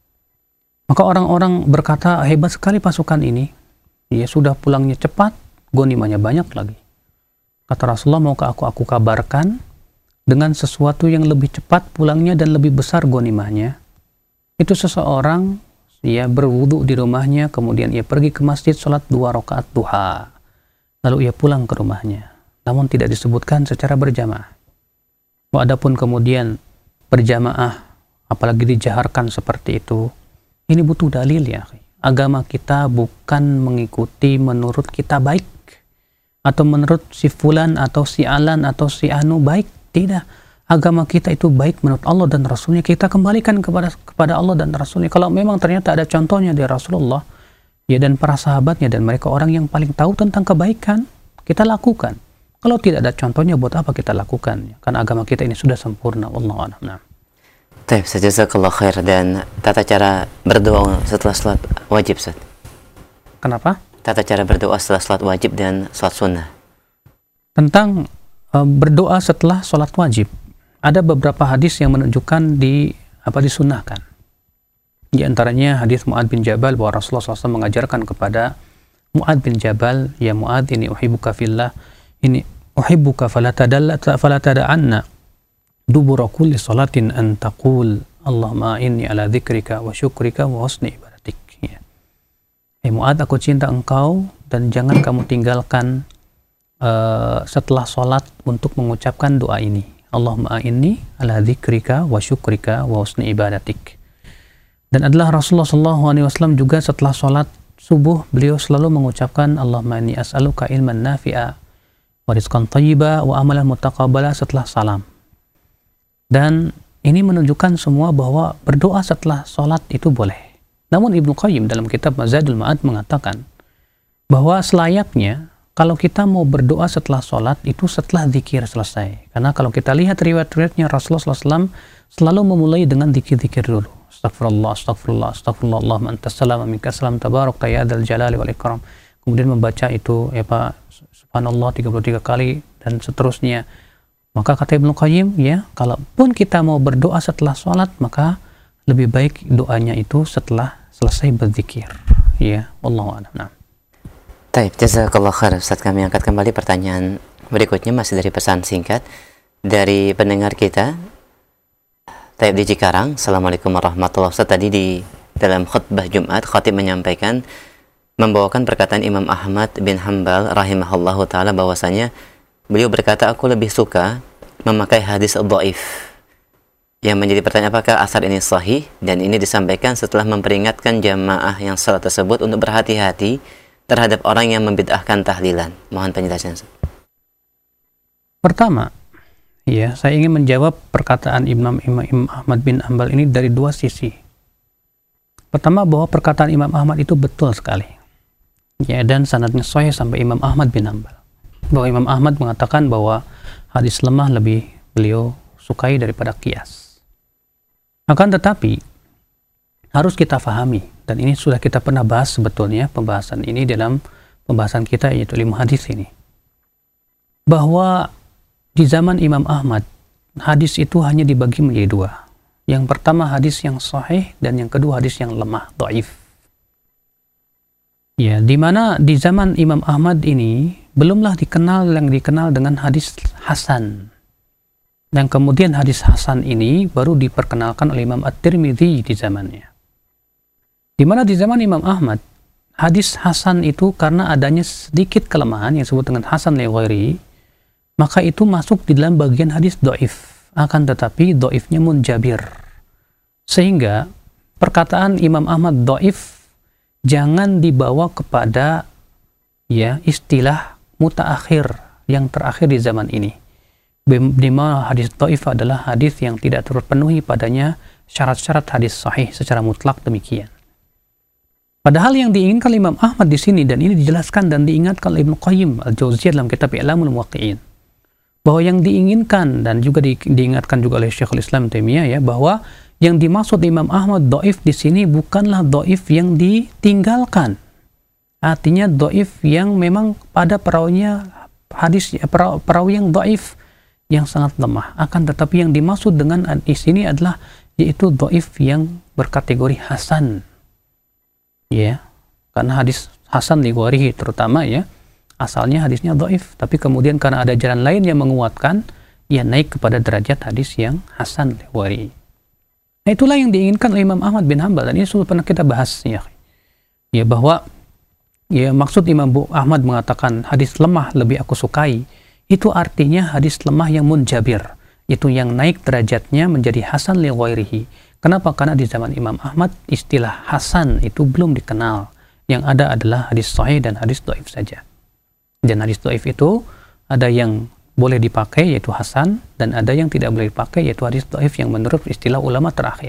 Maka orang-orang berkata, hebat sekali pasukan ini. Ya sudah pulangnya cepat, ghanimahnya banyak lagi. Kata Rasulullah, maukah aku aku kabarkan dengan sesuatu yang lebih cepat pulangnya dan lebih besar ghanimahnya? Itu seseorang ya berwudu di rumahnya, kemudian ia pergi ke masjid sholat dua rakaat duha, lalu ia pulang ke rumahnya. Namun tidak disebutkan secara berjamaah. Adapun kemudian berjamaah, apalagi dijaharkan seperti itu, ini butuh dalil ya. Agama kita bukan mengikuti menurut kita baik atau menurut si fulan atau si alan atau si anu baik. Tidak. Agama kita itu baik menurut Allah dan Rasulnya. Kita kembalikan kepada kepada Allah dan Rasulnya. Kalau memang ternyata ada contohnya dari Rasulullah ya dan para sahabatnya dan mereka orang yang paling tahu tentang kebaikan, kita lakukan. Kalau tidak ada contohnya, buat apa kita lakukan? Karena agama kita ini sudah sempurna. Wallahu a'lam. Nah. Baik, jazakallahu khair. Dan tata cara berdoa setelah salat wajib, Ustaz. Kenapa? Tata cara berdoa setelah salat wajib dan salat sunnah. Tentang uh, berdoa setelah salat wajib, ada beberapa hadis yang menunjukkan di apa disunnahkan. Di antaranya hadis Mu'adz bin Jabal bahwa Rasulullah shallallahu alaihi wasallam mengajarkan kepada Mu'adz bin Jabal, ya Mu'adz, ini uhibbuka fillah, ini uhibbuka fala tadalla fala tada'anna dubura kulli salatin an taqul Allahumma inni ala dzikrika wa syukrika wa husni ibadatik. Ya. Hey Mu'adz, aku cinta engkau dan jangan kamu tinggalkan uh, setelah salat untuk mengucapkan doa ini. Allahumma inni ala dzikrika wa syukrika wa husni ibadatik. Dan adalah Rasulullah sallallahu alaihi wasallam juga setelah salat subuh beliau selalu mengucapkan Allahumma inni as'aluka ilman nafi'a wa rizqan thayyiba wa amalan mutaqabbala setelah salam. Dan ini menunjukkan semua bahwa berdoa setelah sholat itu boleh. Namun Ibnu Qayyim dalam kitab Zadul Ma'ad mengatakan bahwa selayaknya kalau kita mau berdoa setelah sholat itu setelah zikir selesai. Karena kalau kita lihat riwayat-riwayatnya Rasulullah shallallahu alaihi wasallam selalu memulai dengan zikir-zikir dulu. Astagfirullah, astagfirullah, astagfirullah, Allahumma antas salam, minkas salam, tabarak ya dzal jalali wal ikram. Kemudian membaca itu ya Pak, subhanallah tiga puluh tiga kali dan seterusnya. Maka kata Ibnu Qayyim, ya, kalaupun kita mau berdoa setelah sholat, maka lebih baik doanya itu setelah selesai berzikir. Ya, wallahu a'lam. Nah. Baik, jazakallah khair Ustaz. Kami angkat kembali pertanyaan berikutnya masih dari pesan singkat dari pendengar kita. Taib di Cikarang. Assalamualaikum warahmatullahi wabarakatuh. Tadi di dalam khutbah Jumat, khatib menyampaikan membawakan perkataan Imam Ahmad bin Hanbal rahimahullahu taala bahwasanya beliau berkata, aku lebih suka memakai hadis dhaif. Yang menjadi pertanyaan, apakah asar ini sahih? Dan ini disampaikan setelah memperingatkan jamaah yang salat tersebut untuk berhati-hati terhadap orang yang membid'ahkan tahlilan. Mohon penjelasan. Pertama, ya, saya ingin menjawab perkataan Imam, Imam Ahmad bin Hanbal ini dari dua sisi. Pertama, bahwa perkataan Imam Ahmad itu betul sekali. Ya, dan sanadnya sahih sampai Imam Ahmad bin Hanbal. Bahwa Imam Ahmad mengatakan bahwa hadis lemah lebih beliau sukai daripada qiyas. Akan tetapi, harus kita fahami, dan ini sudah kita pernah bahas sebetulnya pembahasan ini dalam pembahasan kita yaitu ilmu hadis ini, bahwa di zaman Imam Ahmad hadis itu hanya dibagi menjadi dua. Yang pertama hadis yang sahih dan yang kedua hadis yang lemah, dhaif. Ya, di mana di zaman Imam Ahmad ini belumlah dikenal yang dikenal dengan hadis hasan. Dan kemudian hadis hasan ini baru diperkenalkan oleh Imam At-Tirmidzi di zamannya. Di mana di zaman Imam Ahmad, hadis hasan itu karena adanya sedikit kelemahan yang disebut dengan hasan li ghairi, maka itu masuk di dalam bagian hadis dhaif. Akan tetapi dhaifnya munjabir. Sehingga perkataan Imam Ahmad dhaif jangan dibawa kepada ya istilah mutaakhir yang terakhir di zaman ini. Di mana hadis dhaif adalah hadis yang tidak terpenuhi padanya syarat-syarat hadis sahih secara mutlak demikian. Padahal yang diinginkan Imam Ahmad di sini, dan ini dijelaskan dan diingatkan oleh Ibnu Qayyim Al-Jauziyah dalam kitab I'lamul Muwaqqi'in, bahwa yang diinginkan dan juga di, diingatkan juga oleh Syekhul Islam Taimiyah, ya, bahwa yang dimaksud Imam Ahmad dhaif di sini bukanlah dhaif yang ditinggalkan. Artinya dhaif yang memang pada perawinya hadis perawi, perawi yang dhaif yang sangat lemah. Akan tetapi yang dimaksud dengan di sini adalah yaitu dhaif yang berkategori hasan. Ya, karena hadis hasan li ghairihi terutama ya, asalnya hadisnya dhaif, tapi kemudian karena ada jalan lain yang menguatkan, ia naik kepada derajat hadis yang hasan li ghairihi. Nah, itulah yang diinginkan oleh Imam Ahmad bin Hanbal, dan ini sudah pernah kita bahas ya. Ya, bahwa ya maksud Imam Ahmad mengatakan hadis lemah lebih aku sukai, itu artinya hadis lemah yang munjabir, itu yang naik derajatnya menjadi hasan li ghairihi. Kenapa? Karena di zaman Imam Ahmad istilah hasan itu belum dikenal. Yang ada adalah hadis sahih dan hadis dhaif saja. Dan hadis dhaif itu ada yang boleh dipakai yaitu hasan, dan ada yang tidak boleh dipakai yaitu hadis dhaif yang menurut istilah ulama terakhir.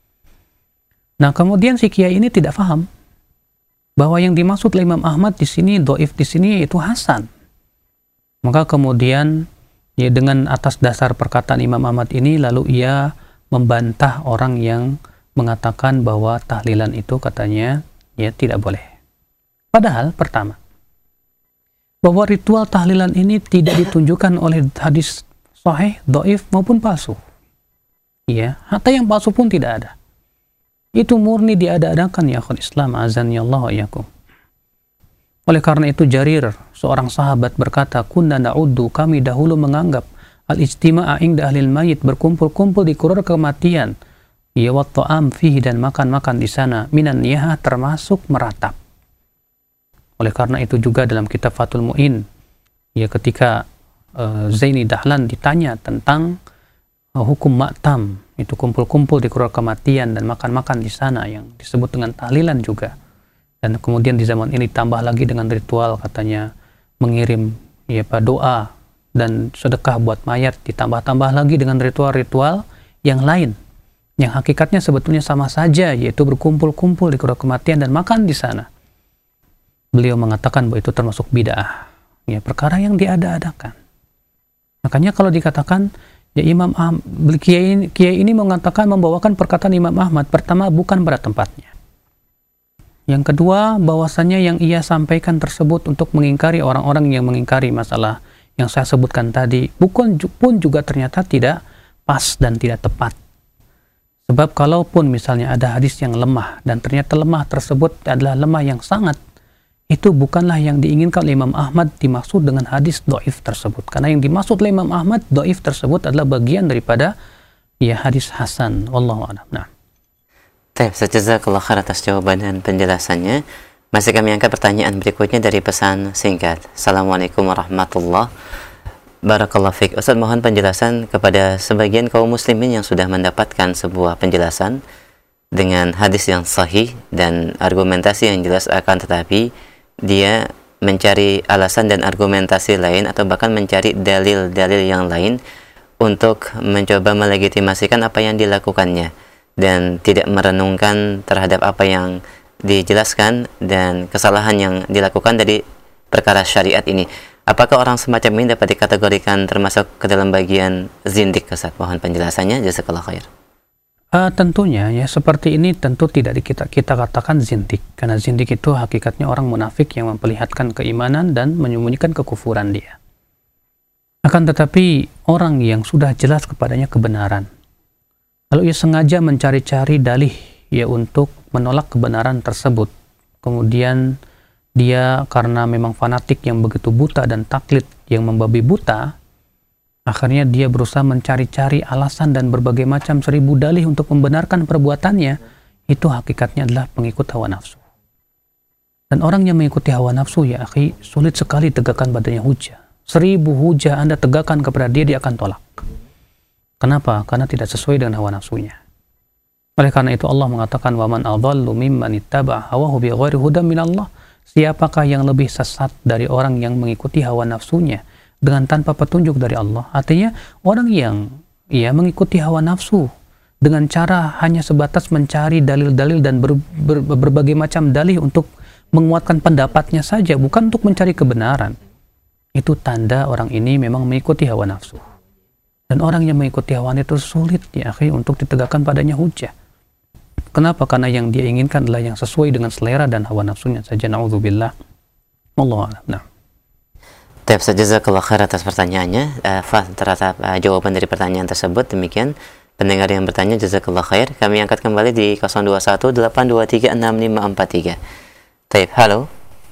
Nah, kemudian si kiai ini tidak paham bahwa yang dimaksud oleh Imam Ahmad di sini dhaif di sini yaitu hasan. Maka kemudian ya dengan atas dasar perkataan Imam Ahmad ini lalu ia membantah orang yang mengatakan bahwa tahlilan itu katanya ya tidak boleh. Padahal pertama, bahwa ritual tahlilan ini tidak ditunjukkan oleh hadis sahih, dhaif maupun palsu. Ya, hatta yang palsu pun tidak ada. Itu murni diada-adakan ya akhul Islam, azani Allah wa iyyakum. Oleh karena itu Jarir, seorang sahabat berkata, kunna na'uddu, kami dahulu menganggap al-ijtima'a inda ahlil mayit, berkumpul-kumpul di kuburan kematian, ya wa ta'am fihi, dan makan-makan di sana, minan niyah, termasuk meratap. Oleh karena itu juga dalam kitab Fathul Mu'in, ya ketika uh, Zaini Dahlan ditanya tentang uh, hukum maktam, itu kumpul-kumpul di kuburan kematian dan makan-makan di sana yang disebut dengan tahlilan juga. Dan kemudian di zaman ini tambah lagi dengan ritual katanya mengirim ya pak doa dan sedekah buat mayat, ditambah-tambah lagi dengan ritual-ritual yang lain yang hakikatnya sebetulnya sama saja, yaitu berkumpul-kumpul di kuburan kematian dan makan di sana. Beliau mengatakan bahwa itu termasuk bid'ah. ya perkara yang diada-adakan. Makanya kalau dikatakan ya Imam Ahmad, Kiai, Kiai ini mengatakan membawakan perkataan Imam Ahmad, pertama bukan pada tempatnya. Yang kedua, bahwasannya yang ia sampaikan tersebut untuk mengingkari orang-orang yang mengingkari masalah yang saya sebutkan tadi, bukan pun juga ternyata tidak pas dan tidak tepat. Sebab kalaupun misalnya ada hadis yang lemah dan ternyata lemah tersebut adalah lemah yang sangat, itu bukanlah yang diinginkan oleh Imam Ahmad dimaksud dengan hadis do'if tersebut. Karena yang dimaksud oleh Imam Ahmad do'if tersebut adalah bagian daripada ya hadis hasan. Wallahu a'lam. Nah. Baik, jazakallahu khair atas jawaban dan penjelasannya. Masih kami angkat pertanyaan berikutnya dari pesan singkat. Assalamualaikum warahmatullahi wabarakatuh. Barakallahu fiik. Ustaz, mohon penjelasan kepada sebagian kaum muslimin yang sudah mendapatkan sebuah penjelasan dengan hadis yang sahih dan argumentasi yang jelas, akan tetapi dia mencari alasan dan argumentasi lain atau bahkan mencari dalil-dalil yang lain untuk mencoba melegitimasikan apa yang dilakukannya dan tidak merenungkan terhadap apa yang dijelaskan dan kesalahan yang dilakukan dari perkara syariat ini. Apakah orang semacam ini dapat dikategorikan termasuk ke dalam bagian zindik, Ustaz? Mohon penjelasannya, jazakallahu khair. Uh, tentunya ya seperti ini tentu tidak kita kita katakan zindik, karena zindik itu hakikatnya orang munafik yang memperlihatkan keimanan dan menyembunyikan kekufuran dia. Akan tetapi orang yang sudah jelas kepadanya kebenaran, lalu ia sengaja mencari-cari dalih ya untuk menolak kebenaran tersebut, kemudian dia karena memang fanatik yang begitu buta dan taklid yang membabi buta, akhirnya dia berusaha mencari-cari alasan dan berbagai macam seribu dalih untuk membenarkan perbuatannya. Itu hakikatnya adalah pengikut hawa nafsu. Dan orang yang mengikuti hawa nafsu, ya akhi, sulit sekali tegakkan badannya hujah. Seribu hujah Anda tegakkan kepada dia, dia akan tolak. Kenapa? Karena tidak sesuai dengan hawa nafsunya. Oleh karena itu Allah mengatakan, وَمَنْ أَضَلُّ مِمَّنِ اتَّبَعَ هَوَاهُ بِغَيْرِ هُدًى مِنَ اللَّهِ. Siapakah yang lebih sesat dari orang yang mengikuti hawa nafsunya dengan tanpa petunjuk dari Allah? Artinya orang yang ya mengikuti hawa nafsu dengan cara hanya sebatas mencari dalil-dalil dan ber, ber, berbagai macam dalih untuk menguatkan pendapatnya saja, bukan untuk mencari kebenaran. Itu tanda orang ini memang mengikuti hawa nafsu. Dan orang yang mengikuti hawa nafsu sulit ya akhi untuk ditegakkan padanya hujah. Kenapa? Karena yang dia inginkan adalah yang sesuai dengan selera dan hawa nafsunya saja. Na'udzubillah. Wallahu a'lam. Nah. Baik, jazakallahu khair atas pertanyaannya. Uh, terhadap uh, jawaban dari pertanyaan tersebut, demikian pendengar yang bertanya, jazakallahu khair. Kami angkat kembali di nol dua satu delapan dua tiga enam lima empat tiga. Baik, halo.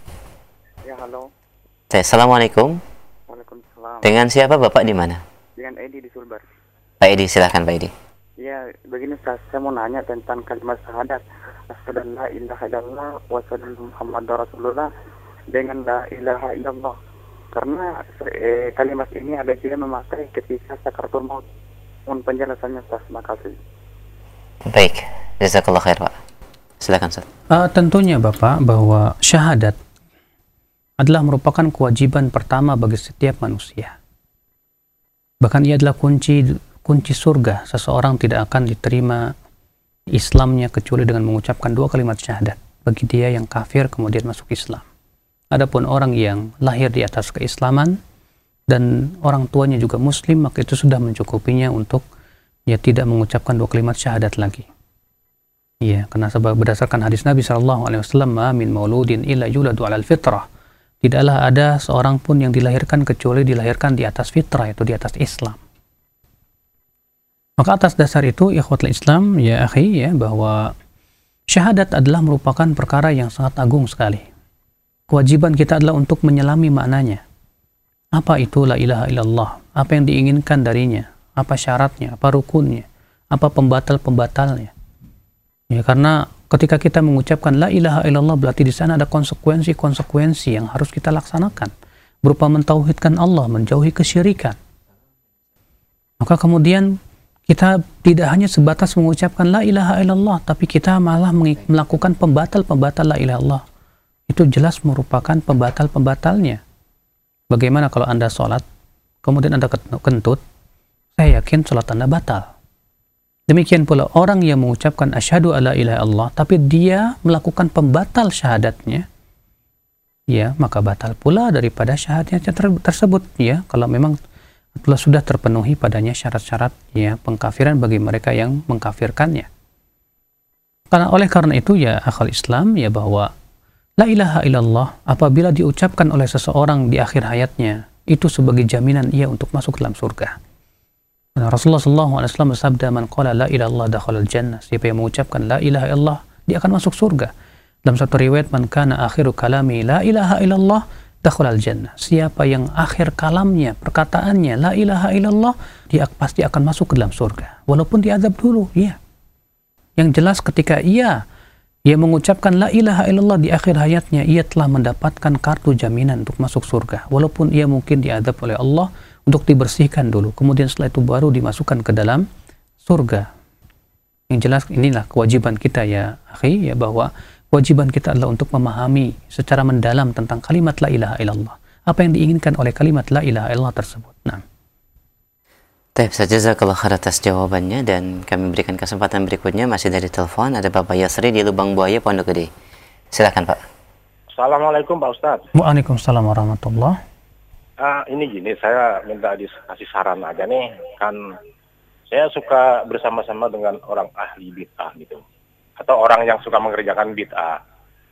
Ya, halo. Baik, assalamualaikum. Waalaikumsalam. Dengan siapa Bapak, di mana? Dengan Edi di Sulbar. Pak Edi, silahkan Pak Edi. Ya, begini Ustaz, saya mau nanya tentang kalimat syahadat. Asyhadu an la ilaha illallah wa asyhadu Muhammadar Rasulullah dengan la ilaha illallah. Karena eh, kalimat ini ada juga memakai ketika sakaratul maut. Mohon penjelasannya Ustaz, makasih. Baik, jazakallahu khair Pak. Silakan Ustaz. Uh, tentunya Bapak bahwa syahadat adalah merupakan kewajiban pertama bagi setiap manusia. Bahkan ia adalah kunci kunci surga. Seseorang tidak akan diterima Islamnya kecuali dengan mengucapkan dua kalimat syahadat bagi dia yang kafir kemudian masuk Islam. Adapun orang yang lahir di atas keislaman dan orang tuanya juga muslim, maka itu sudah mencukupinya untuk ya tidak mengucapkan dua kalimat syahadat lagi. Iya, karena sebab berdasarkan hadis Nabi sallallahu alaihi wasallam, "Ma min mauludin illa yuladu 'alal fitrah." Tidaklah ada seorang pun yang dilahirkan kecuali dilahirkan di atas fitrah, yaitu di atas Islam. Maka atas dasar itu, ikhwatul Islam, ya akhi, ya, bahwa syahadat adalah merupakan perkara yang sangat agung sekali. Kewajiban kita adalah untuk menyelami maknanya. Apa itu la ilaha illallah? Apa yang diinginkan darinya? Apa syaratnya? Apa rukunnya? Apa pembatal-pembatalnya? Ya, karena ketika kita mengucapkan la ilaha illallah, berarti di sana ada konsekuensi-konsekuensi yang harus kita laksanakan, berupa mentauhidkan Allah, menjauhi kesyirikan. Maka kemudian kita tidak hanya sebatas mengucapkan la ilaha illallah, tapi kita malah melakukan pembatal-pembatal la ilaha illallah. Itu jelas merupakan pembatal-pembatalnya. Bagaimana kalau Anda sholat, kemudian Anda kentut, saya yakin sholat Anda batal. Demikian pula orang yang mengucapkan asyhadu alla ilaha illallah, tapi dia melakukan pembatal syahadatnya, ya maka batal pula daripada syahadatnya ter- tersebut, ya kalau memang telah sudah terpenuhi padanya syarat-syarat ya pengkafiran bagi mereka yang mengkafirkannya. Karena oleh karena itu ya akhal Islam ya bahwa la ilaha illallah apabila diucapkan oleh seseorang di akhir hayatnya itu sebagai jaminan ia untuk masuk dalam surga. Karena Rasulullah shallallahu alaihi wasallam bersabda, man qala la ilaha illallah dakhalal jannah, siapa yang mengucapkan la ilaha illallah dia akan masuk surga. Dalam satu riwayat, man kana akhiru kalami la ilaha illallah dakhalal jannah, siapa yang akhir kalamnya perkataannya la ilaha illallah dia pasti akan masuk ke dalam surga walaupun diazab dulu. Ya, yang jelas ketika ia ia mengucapkan la ilaha illallah di akhir hayatnya, ia telah mendapatkan kartu jaminan untuk masuk surga walaupun ia mungkin diazab oleh Allah untuk dibersihkan dulu, kemudian setelah itu baru dimasukkan ke dalam surga. Yang jelas inilah kewajiban kita ya akhi, ya bahwa kewajiban kita adalah untuk memahami secara mendalam tentang kalimat la ilaha illallah, apa yang diinginkan oleh kalimat la ilaha illallah tersebut. Nah, Baik, jazakallah khair atas jawabannya, dan kami berikan kesempatan berikutnya masih dari telepon. Ada Bapak Yasri di Lubang Buaya, Pondok Gede. Silakan Pak. Assalamualaikum Pak Ustadz. Waalaikumsalam warahmatullah. Ah, ini gini, saya minta dikasih saran aja nih. Kan saya suka bersama-sama dengan orang ahli bid'ah gitu, atau orang yang suka mengerjakan bid'ah.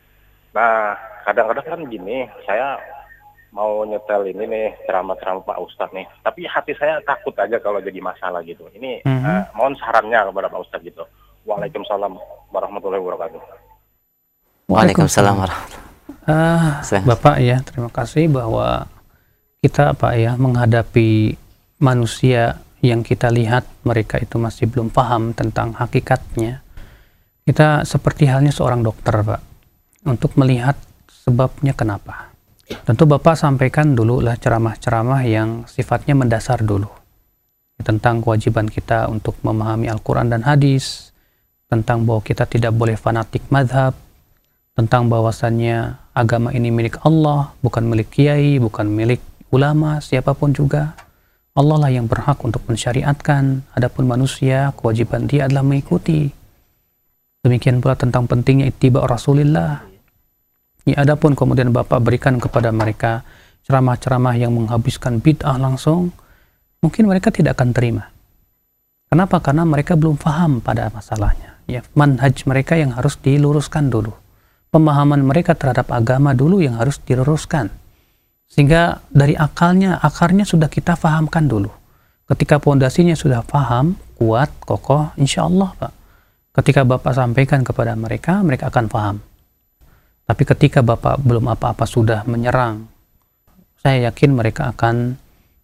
Nah, kadang-kadang kan gini, saya mau nyetel ini nih ceramah-ceramah Pak Ustadz nih, tapi hati saya takut aja kalau jadi masalah gitu. Ini mm-hmm. uh, mohon sarannya kepada Pak Ustadz gitu. Waalaikumsalam warahmatullahi wabarakatuh. Waalaikumsalam warahmatullahi wabarakatuh. Uh, Bapak ya, terima kasih bahwa kita apa ya menghadapi manusia yang kita lihat mereka itu masih belum paham tentang hakikatnya. Kita seperti halnya seorang dokter Pak, untuk melihat sebabnya kenapa. Tentu Bapak sampaikan dulu lah ceramah-ceramah yang sifatnya mendasar dulu, tentang kewajiban kita untuk memahami Al-Quran dan hadis, tentang bahwa kita tidak boleh fanatik madhab, tentang bahwasannya agama ini milik Allah, bukan milik kiai, bukan milik ulama, siapapun juga. Allah lah yang berhak untuk mensyariatkan, adapun manusia kewajiban dia adalah mengikuti. Demikian pula tentang pentingnya ittiba Rasulillah. Ya, adapun kemudian Bapak berikan kepada mereka ceramah-ceramah yang menghabiskan bid'ah langsung, mungkin mereka tidak akan terima. Kenapa? Karena mereka belum paham pada masalahnya. Ya, manhaj mereka yang harus diluruskan dulu. Pemahaman mereka terhadap agama dulu yang harus diluruskan. Sehingga dari akalnya, akarnya sudah kita fahamkan dulu. Ketika pondasinya sudah paham, kuat, kokoh, insya Allah Pak. Ketika Bapak sampaikan kepada mereka, mereka akan paham. Tapi ketika Bapak belum apa-apa sudah menyerang, saya yakin mereka akan,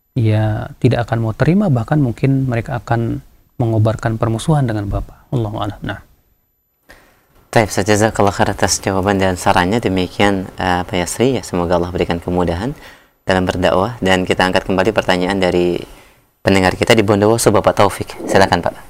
ya tidak akan mau terima, bahkan mungkin mereka akan mengobarkan permusuhan dengan Bapak. Allahu a'lam. Nah. Baik, jazakallah khair atas jawaban dan sarannya. Demikian uh, Pak Yasri, ya semoga Allah berikan kemudahan dalam berdakwah. Dan kita angkat kembali pertanyaan dari pendengar kita di Bondowoso, Bapak Taufik. Silakan Pak.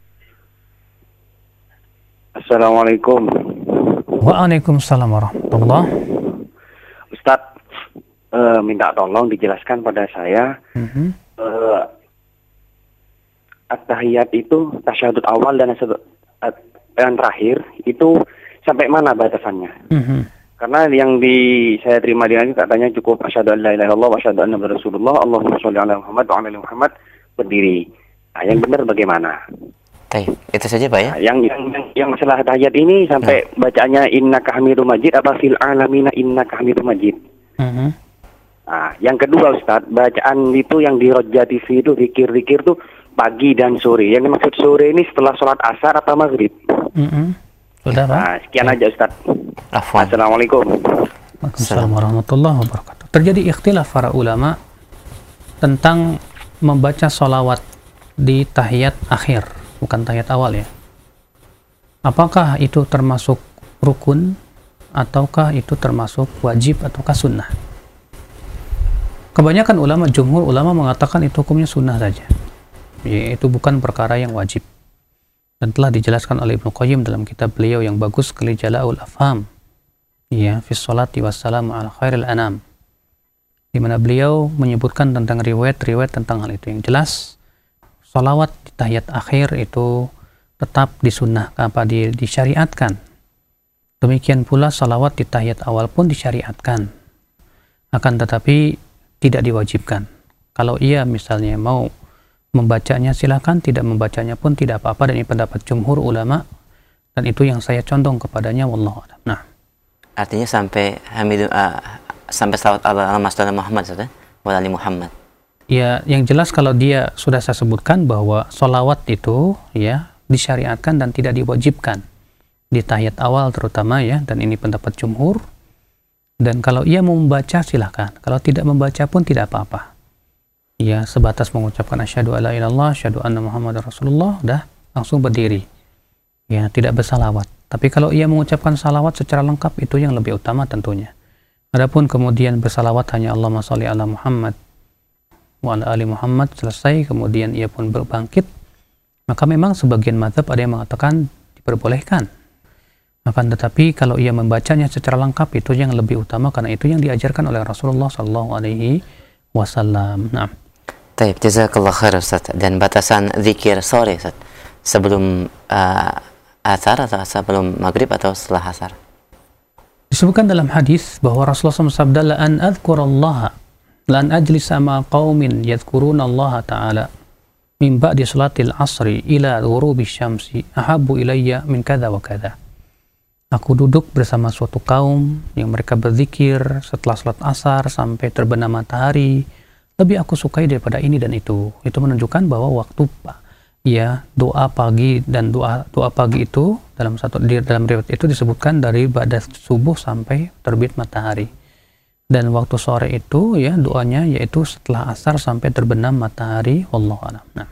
Assalamualaikum. Waalaikumsalam warahmatullah. Ustadz, uh, minta tolong dijelaskan pada saya mm-hmm. uh, at-tahiyat itu tasyahud awal dan yang terakhir itu sampai mana batasannya? Mm-hmm. Karena yang di saya terima di sini katanya cukup asyhadu an la ilaha illallah wa asyhadu anna muhammadar rasulullah, Allahumma sholli ala Muhammad wa ala ali Muhammad, berdiri. Nah, yang benar bagaimana? Baik, itu saja Pak ya. Yang yang yang, yang masalah tahiyat ini sampai nah. bacaannya innaka hamidum majid apa fil alamina innaka hamidum majid. Mm-hmm. Nah, yang kedua Ustaz, bacaan itu yang di Roja T V itu zikir-zikir tuh pagi dan sore. Yang dimaksud sore ini setelah sholat asar atau maghrib? Mm-hmm. Sudah Pak. Nah, sekian aja Ustaz. Afwan. Assalamualaikum. Waalaikumsalam warahmatullahi wabarakatuh. Terjadi ikhtilaf para ulama tentang membaca sholawat di tahiyat akhir, bukan tahiyat awal ya. Apakah itu termasuk rukun ataukah itu termasuk wajib ataukah sunnah? Kebanyakan ulama, jumhur ulama mengatakan itu hukumnya sunnah saja. Ya, itu bukan perkara yang wajib. Dan telah dijelaskan oleh Ibnu Qayyim dalam kitab beliau yang bagus sekali, Jala'ul Afham. Ya, fi sholati wassalamu ala khairil anam. Di mana beliau menyebutkan tentang riwayat-riwayat tentang hal itu. Yang jelas, sholawat di tahiyat akhir itu tetap disunnah, apa di, disyariatkan. Demikian pula sholawat di tahiyat awal pun disyariatkan. akan tetapi tidak diwajibkan. Kalau ia misalnya mau membacanya silakan, tidak membacanya pun tidak apa-apa, dan ini pendapat jumhur ulama, dan itu yang saya condong kepadanya, wallahu a'lam. Nah, artinya sampai Hamidu uh, sampai salawat ala Muhammad Ustaz, wa ali Muhammad. Ya, yang jelas kalau dia sudah saya sebutkan bahwa sholawat itu ya disyariatkan dan tidak diwajibkan di tahiyat awal terutama ya, dan ini pendapat jumhur. Dan kalau ia mau membaca silahkan, kalau tidak membaca pun tidak apa-apa. Ya, sebatas mengucapkan asyhadu alla ilaha illallah, asyhadu anna Muhammadar Rasulullah, udah langsung berdiri. Ya, tidak bersalawat. Tapi kalau ia mengucapkan salawat secara lengkap, itu yang lebih utama tentunya. Adapun kemudian bersalawat hanya Allahumma sholli ala Muhammad wa ala ali Muhammad, selesai, kemudian ia pun berbangkit, maka memang sebagian mazhab ada yang mengatakan diperbolehkan. Akan tetapi kalau ia membacanya secara lengkap, itu yang lebih utama, karena itu yang diajarkan oleh Rasulullah Shallallahu Alaihi Wasallam. Nah, Taib, jazakallah khair Ustaz. Dan batasan zikir sore Ustaz, sebelum uh, asar atau sebelum maghrib atau setelah asar? Disebutkan dalam hadis bahwa Rasulullah shallallahu alaihi wasallam sabda, la an adhkurallaha la an ajlisa ma qaumin yadhkuruna Allah ta'ala min ba'di salatil asri ila ghurubi syamsi ahabbu ilayya min kadza wa kadza. Aku duduk bersama suatu kaum yang mereka berzikir setelah salat asar sampai terbenam matahari, lebih aku sukai daripada ini dan itu. Itu menunjukkan bahwa waktu ya doa pagi dan doa doa pagi itu dalam satu di dalam riwayat itu disebutkan dari ba'da subuh sampai terbit matahari. Dan waktu sore itu ya doanya yaitu setelah asar sampai terbenam matahari, wallahu a'lam. Nah,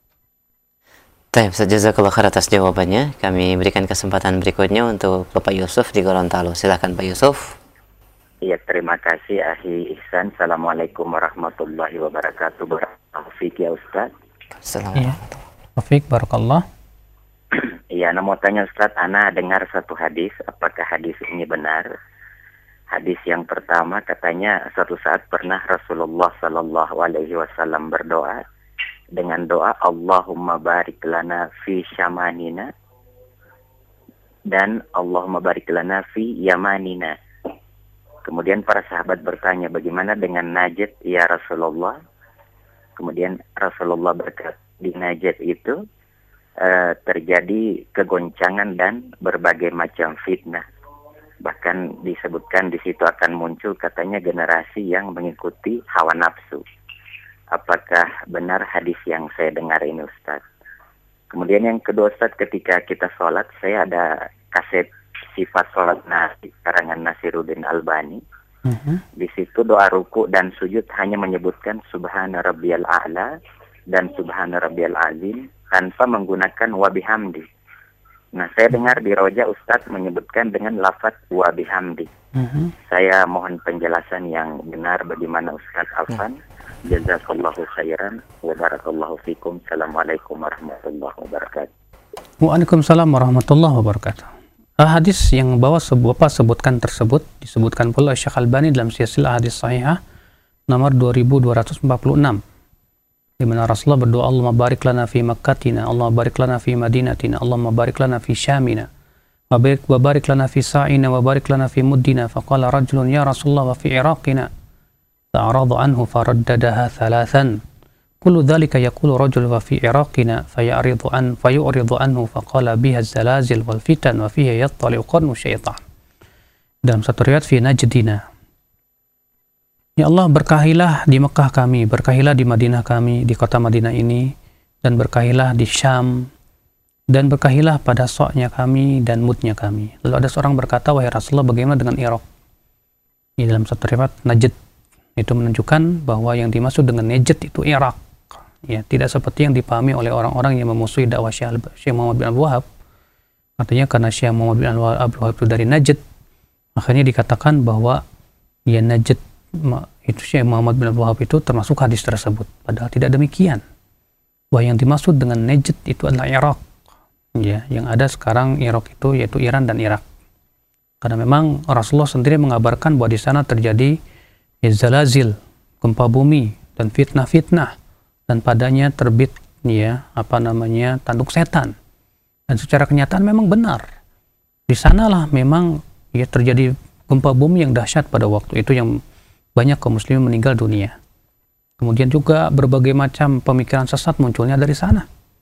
Baik, jazakallah khair atas jawabannya. Kami berikan kesempatan berikutnya untuk Bapak Yusuf di Gorontalo. Silakan Pak Yusuf. Iya, terima kasih Ahi Ihsan. Assalamualaikum warahmatullahi wabarakatuh. Barakallahu ya Ustaz. Assalamualaikum. Taufik, barakallah. Iya, mau tanya Ustaz, ana dengar satu hadis, apakah hadis ini benar? Hadis yang pertama katanya suatu saat pernah Rasulullah Sallallahu Alaihi Wasallam berdoa dengan doa Allahumma barik lana fi syamanina dan Allahumma barik lana fi yamanina. Kemudian para sahabat bertanya, bagaimana dengan Najd ya Rasulullah? Kemudian Rasulullah berkata, di Najd itu uh, terjadi kegoncangan dan berbagai macam fitnah. Bahkan disebutkan di situ akan muncul katanya generasi yang mengikuti hawa nafsu. Apakah benar hadis yang saya dengar ini Ustaz? Kemudian yang kedua Ustaz, ketika kita sholat, saya ada kaset sifat sholat Nabi karangan Nasiruddin Albani. Uh-huh. Di situ doa ruku dan sujud hanya menyebutkan Subhana Rabbiyal A'la dan Subhana Rabbiyal Azim tanpa menggunakan wa bihamdi. Nah, saya dengar di Roja Ustaz menyebutkan dengan lafaz wa bihamdi. Uh-huh. Saya mohon penjelasan yang benar bagaimana Ustaz Afan. Uh-huh. Jazakallahu khairan wa barakallahu fikum. Assalamualaikum warahmatullahi wabarakatuh. Waalaikumsalam warahmatullahi wabarakatuh. Uh, hadis yang bawa sebuah apa sebutkan tersebut disebutkan pula Syekh Albani dalam silsilah hadis sahihah nomor dua ribu dua ratus empat puluh enam, di mana Rasulullah berdoa, Allahumma barik lana fi Makkatina, Allahumma barik lana fi Madinatina, Allahumma barik lana fi Syamina, wa barik wa barik lana fi Sa'ina, wa barik lana fi Muddina. Faqala rajulun ya Rasulullah wa fi Iraqina. فأعرض عنه فرددها ثلاثا كل ذلك يقول رجل وفي عراقنا فيعرض عنه فيعرض عنه فقال بها الزلازل والفتن وفيها يطلع قرن الشيطان. Dalam satu riwayat fi Najdina, ya Allah, berkahilah di Mekah kami, berkahilah di Madinah kami, di kota Madinah ini, dan berkahilah di Syam, dan berkahilah pada soknya kami dan mudnya kami. Lalu ada seorang berkata, wahai Rasulullah, bagaimana dengan Irak? Ini dalam satu riwayat Najd. Itu menunjukkan bahwa yang dimaksud dengan Najd itu Irak. Ya, tidak seperti yang dipahami oleh orang-orang yang memusuhi dakwah Syekh Muhammad bin Abdul Wahab. Artinya karena Syekh Muhammad bin Abdul Wahab itu dari Najd, makanya dikatakan bahwa ya Najd itu Syekh Muhammad bin Abdul Wahab itu termasuk hadis tersebut. Padahal tidak demikian. Bahwa yang dimaksud dengan Najd itu adalah Irak. Ya, yang ada sekarang Irak itu yaitu Iran dan Irak. Karena memang Rasulullah sendiri mengabarkan bahwa di sana terjadi zalazil, gempa bumi, dan fitnah-fitnah, dan padanya terbit ya apa namanya tanduk setan. Dan secara kenyataan memang benar. Di sanalah memang ya terjadi gempa bumi yang dahsyat pada waktu itu yang banyak kaum muslimin meninggal dunia. Kemudian juga berbagai macam pemikiran sesat munculnya dari sana.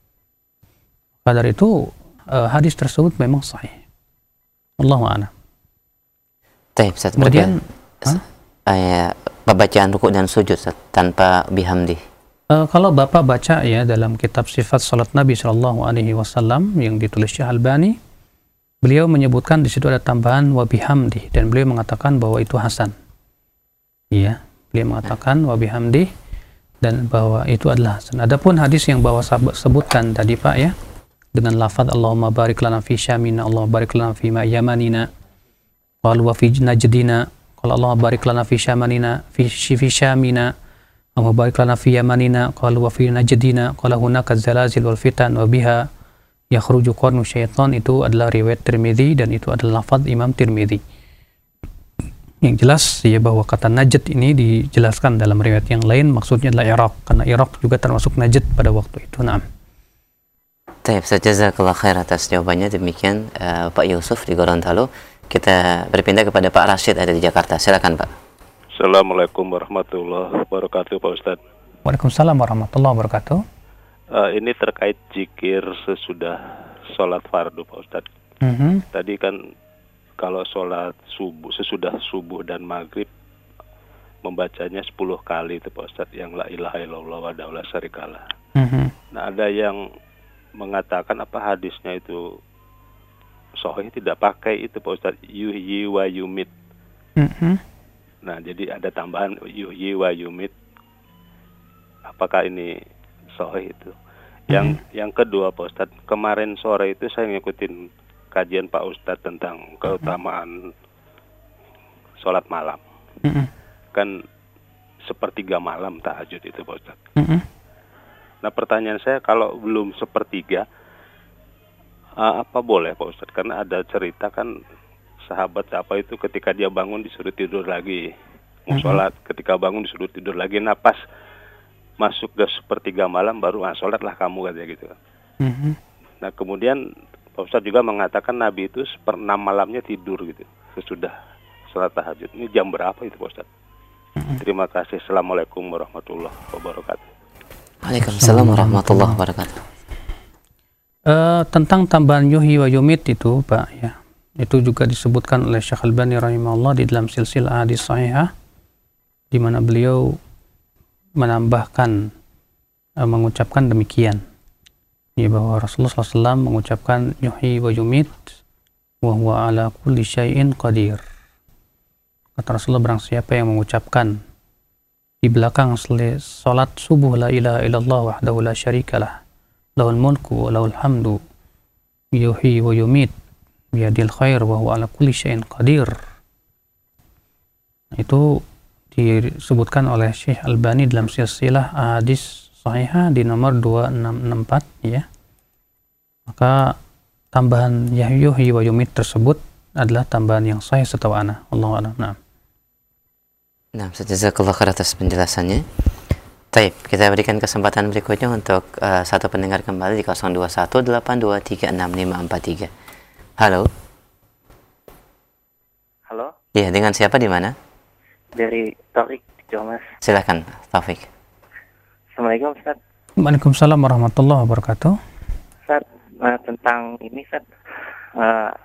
Maka dari itu uh, hadis tersebut memang sahih. Allahu a'lam. Baik, Ustaz. Kemudian ayat pembacaan rukuk dan sujud Ustaz, tanpa bihamdi. Uh, kalau Bapak baca ya dalam kitab sifat salat Nabi Shallallahu Alaihi Wasallam yang ditulis Syekh Albani, beliau menyebutkan di situ ada tambahan wa bihamdi dan beliau mengatakan bahwa itu hasan. Iya, beliau mengatakan wa bihamdi dan bahwa itu adalah hasan. Adapun hadis yang Bapak sebutkan tadi Pak ya, dengan lafaz Allahumma barik lana fi syamina, Allah barik lana fi ma yamanina, qalu wa fi najdina, qala Allah barik lana fi syamanina, fi fi syamina, Allah barik lana fi yamanina, qalu wa fi najdina, qala hunaka zalazil wal fitan wa biha yakhruju qarnu syaitan. Itu adalah riwayat Tirmidzi dan itu adalah lafaz Imam Tirmidzi. Yang jelas ya bahwa kata Najd ini dijelaskan dalam riwayat yang lain maksudnya adalah Irak, karena Irak juga termasuk Najd pada waktu itu. Naam. Baik, jazakallah khair atas jawabannya. Demikian uh, Pak Yusuf di Gorontalo. Kita berpindah kepada Pak Rashid ada di Jakarta. Silakan Pak. Assalamualaikum warahmatullahi wabarakatuh Pak Ustadz. Waalaikumsalam warahmatullahi wabarakatuh. Uh, ini terkait zikir sesudah sholat fardu Pak Ustadz. Mm-hmm. Tadi kan kalau sholat subuh, sesudah subuh dan maghrib membacanya sepuluh kali itu Pak Ustadz, yang la ilaha illallah wa la syarikalah. Mm-hmm. Nah ada yang mengatakan apa hadisnya itu sahih tidak pakai itu Pak Ustadz, yuhyi wa yumit. Mm-hmm. Nah jadi ada tambahan yuhyi wa yumit. Apakah ini sahih itu? Yang mm-hmm. yang kedua Pak Ustadz, kemarin sore itu saya ngikutin kajian Pak Ustadz tentang keutamaan sholat malam. Mm-hmm. Kan sepertiga malam tahajud itu Pak Ustadz. Mm-hmm. Nah pertanyaan saya, kalau belum sepertiga, uh, apa boleh Pak Ustadz? Karena ada cerita kan sahabat apa itu ketika dia bangun disuruh tidur lagi. Mau mm-hmm. sholat, ketika bangun disuruh tidur lagi. Nah pas masuk ke sepertiga malam baru ah, sholat lah kamu katanya gitu. Mm-hmm. Nah kemudian Pak Ustadz juga mengatakan Nabi itu seperenam malamnya tidur gitu sesudah sholat tahajud. Ini jam berapa itu Pak Ustadz? Mm-hmm. Terima kasih. Assalamualaikum warahmatullahi wabarakatuh. Waalaikumsalam warahmatullahi wabarakatuh. Uh, tentang tambahan yuhyi wa yumit itu Pak ya, itu juga disebutkan oleh Syekh Albani rahimahullah di dalam silsilah hadis sahihah, di mana beliau menambahkan uh, mengucapkan demikian ya, bahwa Rasulullah shallallahu alaihi wasallam mengucapkan yuhyi wa yumit wa huwa ala kulli syai'in qadir. Kata Rasulullah, barang siapa yang mengucapkan di belakang salat subuh la ilaha illallah wahdahu la syarikalah lahul mulku wa lahul hamdu yuhyi wa yumit biyadil khair wa huwa ala kulli syai'in qadir. Itu disebutkan oleh Syekh Albani dalam silsilah hadis sahihah di nomor dua enam enam empat ya. Maka tambahan yuhyi wa yumit tersebut adalah tambahan yang sahih setahu ana. Allahu a'lam. Nah. Nah, jazakallah khair atas penjelasannya. Baik, kita berikan kesempatan berikutnya untuk uh, satu pendengar kembali di nol dua satu delapan dua tiga enam lima empat tiga. Halo. Halo. Iya, dengan siapa di mana? Dari Taufik, Jawa Mas. Silakan, Taufik. Assalamualaikum Ustaz. Waalaikumsalam warahmatullahi wabarakatuh. Ustaz, uh, tentang ini Ustaz, uh,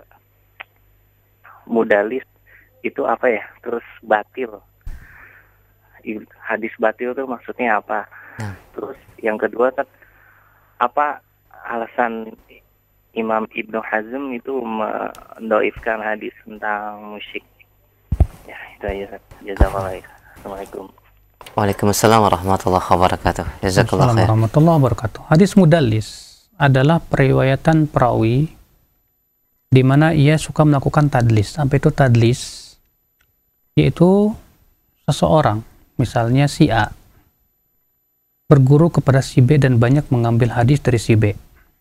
mudalis itu apa ya? Terus batil. Hadis batil itu maksudnya apa? Nah. Terus yang kedua, Ustaz, apa alasan Imam Ibnu Hazm itu mendoifkan hadis tentang musyrik? Ya, itu aja Ustaz. Jazakallah. Assalamualaikum. Waalaikumsalam warahmatullahi wabarakatuh. Jazakallah khair. Warahmatullahi wabarakatuh. Hadis mudallis adalah periwayatan perawi di mana ia suka melakukan tadlis. Sampai itu tadlis yaitu seseorang, misalnya si A, berguru kepada si B dan banyak mengambil hadis dari si B.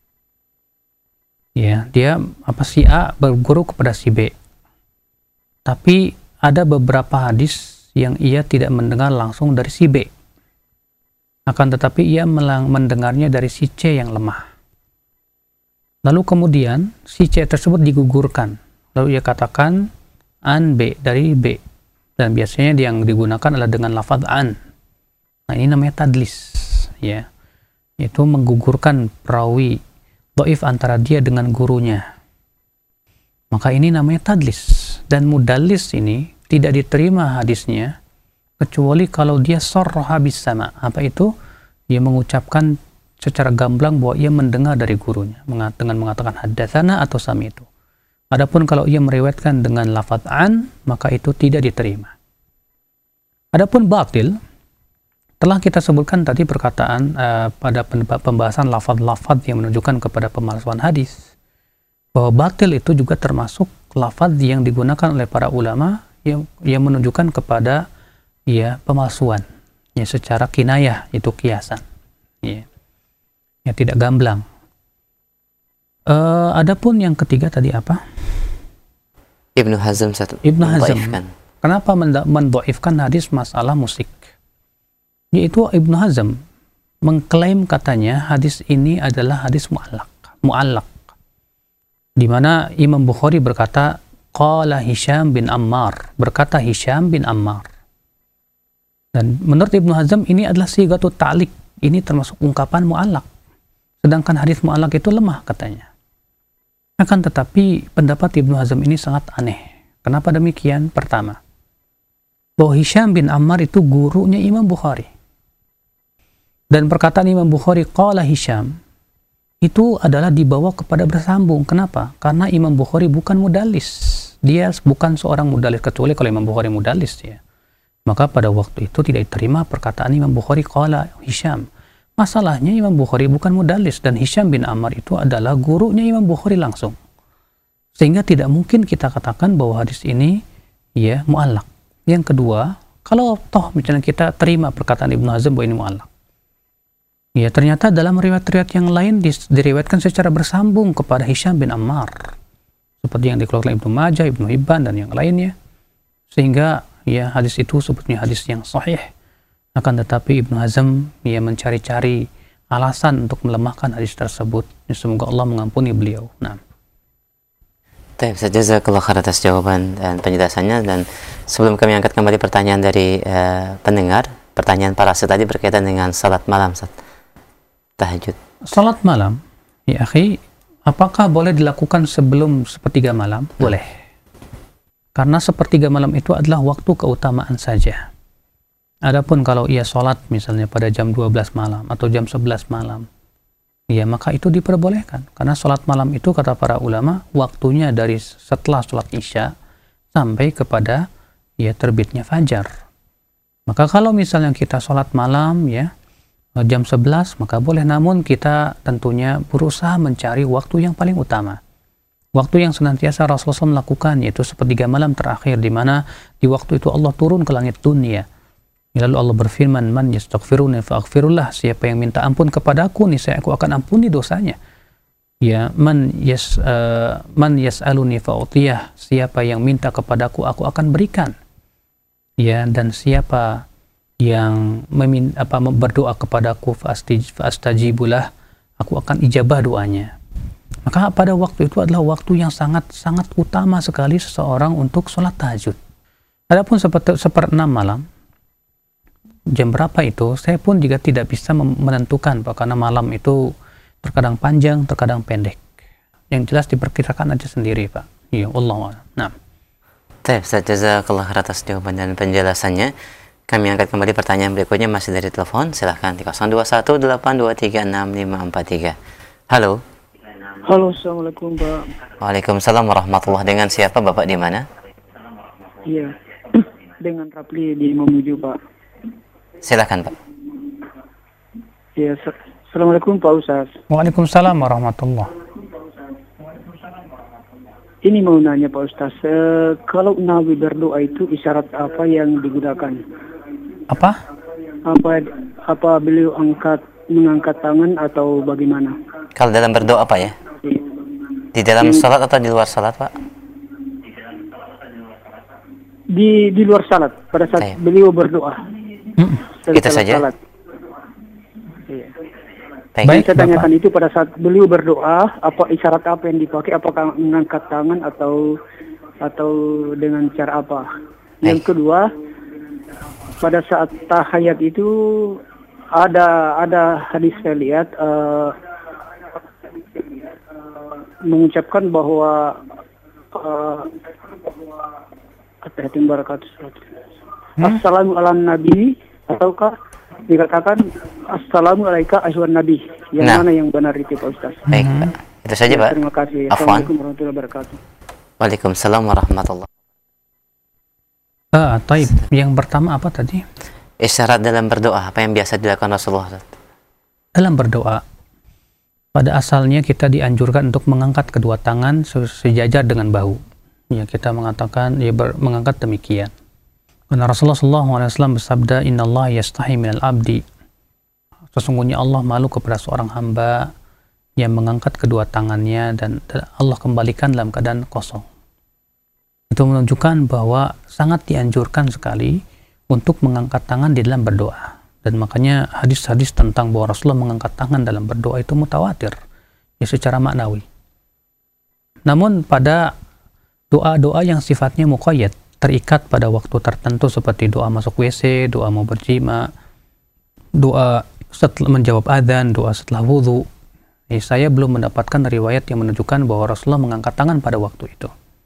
Ya, dia apa si A berguru kepada si B. Tapi ada beberapa hadis yang ia tidak mendengar langsung dari si B. Akan tetapi ia mendengarnya dari si C yang lemah. Lalu kemudian si C tersebut digugurkan. Lalu ia katakan an B dari B. dan biasanya yang digunakan adalah dengan lafadz an. Nah, ini namanya tadlis, ya. Itu menggugurkan perawi dhaif antara dia dengan gurunya. Maka ini namanya tadlis. Dan mudallis ini tidak diterima hadisnya kecuali kalau dia sarraha bis sama. Apa itu? Dia mengucapkan secara gamblang bahwa ia mendengar dari gurunya dengan mengatakan haddatsana atau sami'tu. Adapun kalau ia meriwayatkan dengan lafadz an, maka itu tidak diterima. Adapun batil, telah kita sebutkan tadi perkataan uh, pada pembahasan lafadz-lafadz yang menunjukkan kepada pemalsuan hadis, bahwa batil itu juga termasuk lafadz yang digunakan oleh para ulama yang, yang menunjukkan kepada ya pemalsuan, ya secara kinayah, itu kiasan, ya, ya tidak gamblang. Uh, adapun yang ketiga tadi apa? Ibnu Hazm satu. Ibnu Hazm. Kenapa mendoifkan hadis masalah musik? Yaitu Ibnu Hazm mengklaim katanya hadis ini adalah hadis mu'allaq, mu'allaq. Di mana Imam Bukhari berkata, qala Hisham bin Ammar, berkata Hisham bin Ammar. Dan menurut Ibnu Hazm ini adalah sigatu ta'liq, ini termasuk ungkapan mu'allaq. Sedangkan hadis mu'allaq itu lemah katanya. Akan tetapi pendapat Ibnu Hazm ini sangat aneh. Kenapa demikian? Pertama, bahwa Hisham bin Ammar itu gurunya Imam Bukhari. Dan perkataan Imam Bukhari qala Hisham itu adalah dibawa kepada bersambung. Kenapa? Karena Imam Bukhari bukan mudallis. Dia bukan seorang mudallis, kecuali kalau Imam Bukhari mudallis ya. Maka pada waktu itu tidak diterima perkataan Imam Bukhari qala Hisham. Masalahnya Imam Bukhari bukan mudallis dan Hisham bin Ammar itu adalah gurunya Imam Bukhari langsung. Sehingga tidak mungkin kita katakan bahwa hadis ini ya mu'allaq. Yang kedua, kalau toh misalnya kita terima perkataan Ibnu Hazm bahwa ini mu'allaq, ya ternyata dalam riwayat-riwayat yang lain diriwayatkan secara bersambung kepada Hisham bin Ammar, seperti yang dikeluarkan Ibnu Majah, Ibnu Hibban dan yang lainnya, sehingga ya hadis itu sebetulnya hadis yang sahih. Akan tetapi Ibnu Hazm ya mencari-cari alasan untuk melemahkan hadis tersebut. Ya, semoga Allah mengampuni beliau. Nah. Baik, jazakallah khair atas jawaban dan penjelasannya. Dan sebelum kami angkat kembali pertanyaan dari uh, pendengar, pertanyaan para Ustaz tadi berkaitan dengan salat malam, Ustaz. Tahajud. Salat malam, ya akhi, apakah boleh dilakukan sebelum sepertiga malam? Hmm. Boleh. Karena sepertiga malam itu adalah waktu keutamaan saja. Adapun kalau ia sholat misalnya pada jam dua belas malam atau jam sebelas malam, ya maka itu diperbolehkan. Karena sholat malam itu kata para ulama, waktunya dari setelah sholat isya sampai kepada ya terbitnya fajar. Maka kalau misalnya kita sholat malam ya jam sebelas, maka boleh, namun kita tentunya berusaha mencari waktu yang paling utama. Waktu yang senantiasa Rasulullah shallallahu alaihi wasallam lakukan, yaitu sepertiga malam terakhir, di mana di waktu itu Allah turun ke langit dunia. Lalu Allah berfirman, man yastaghfiruni faaghfirullah, siapa yang minta ampun kepadaku nih saya aku akan ampuni dosanya. Ya, man yas uh, man yas'aluni fa'utiyah, siapa yang minta kepadaku aku akan berikan. Ya, dan siapa yang memin, apa berdoa kepadaku fa'astajibulah, aku akan ijabah doanya. Maka pada waktu itu adalah waktu yang sangat sangat utama sekali seseorang untuk sholat tahajud. Adapun seperti seperenam malam, jam berapa itu saya pun juga tidak bisa menentukan, Pak, karena malam itu terkadang panjang, terkadang pendek. Yang jelas diperkirakan aja sendiri, Pak. Ya Allah. Nah. Baik, Ustaz, jazakallah khair atas jawaban dan penjelasannya. Kami angkat kembali pertanyaan berikutnya masih dari telepon. Silahkan di nol dua satu delapan dua tiga enam lima empat tiga. Halo. Halo, assalamualaikum, Pak. Waalaikumsalam warahmatullahi. Dengan siapa, Bapak, di mana? Iya, dengan Rapli di Mamuju, Pak. Silakan, Pak. Ya, assalamualaikum Pak Ustaz. Waalaikumsalam warahmatullahi. Ini mau nanya Pak Ustaz, eh, kalau Nabi berdoa itu isyarat apa yang digunakan? Apa? Apa apa beliau angkat mengangkat tangan atau bagaimana? Kalau dalam berdoa apa ya? Iya. Di dalam salat atau di luar salat, Pak? Di di luar salat pada saat Saya. beliau berdoa. Hmm. Kita saja. Salat. Iya. Baik, saya tanyakan itu pada saat beliau berdoa, apa isyarat apa yang dipakai? Apakah mengangkat tangan atau atau dengan cara apa? Yang kedua, pada saat tahiyat itu ada ada hadis saya lihat uh, mengucapkan bahwa uh, Assalamu ala nabi, ataukah dikatakan Assalamu alaika asyuhan nabi. Yang nah. mana yang benar itu Pak Ustaz? Baik, Pak. Itu saja, Pak. Terima kasih. Assalamualaikum warahmatullahi wabarakatuh. Waalaikumsalam warahmatullahi wabarakatuh. Ah, taib. Yang pertama apa tadi? Isyarat dalam berdoa, apa yang biasa dilakukan Rasulullah? Dalam berdoa, pada asalnya kita dianjurkan untuk mengangkat kedua tangan sejajar dengan bahu. Ya, kita mengatakan, ya, ber, mengangkat demikian. Karena Rasulullah shallallahu alaihi wasallam bersabda, Inna Allah yastahi minal abdi. Sesungguhnya Allah malu kepada seorang hamba yang mengangkat kedua tangannya dan Allah kembalikan dalam keadaan kosong. Itu menunjukkan bahwa sangat dianjurkan sekali untuk mengangkat tangan di dalam berdoa. Dan makanya hadis-hadis tentang bahwa Rasulullah mengangkat tangan dalam berdoa itu mutawatir, ya, secara maknawi. Namun pada doa-doa yang sifatnya muqayyad, terikat pada waktu tertentu seperti doa masuk W C, doa mau berjima, doa setelah menjawab adzan, doa setelah wudhu, eh, saya belum mendapatkan riwayat yang menunjukkan bahwa Rasulullah mengangkat tangan pada waktu itu.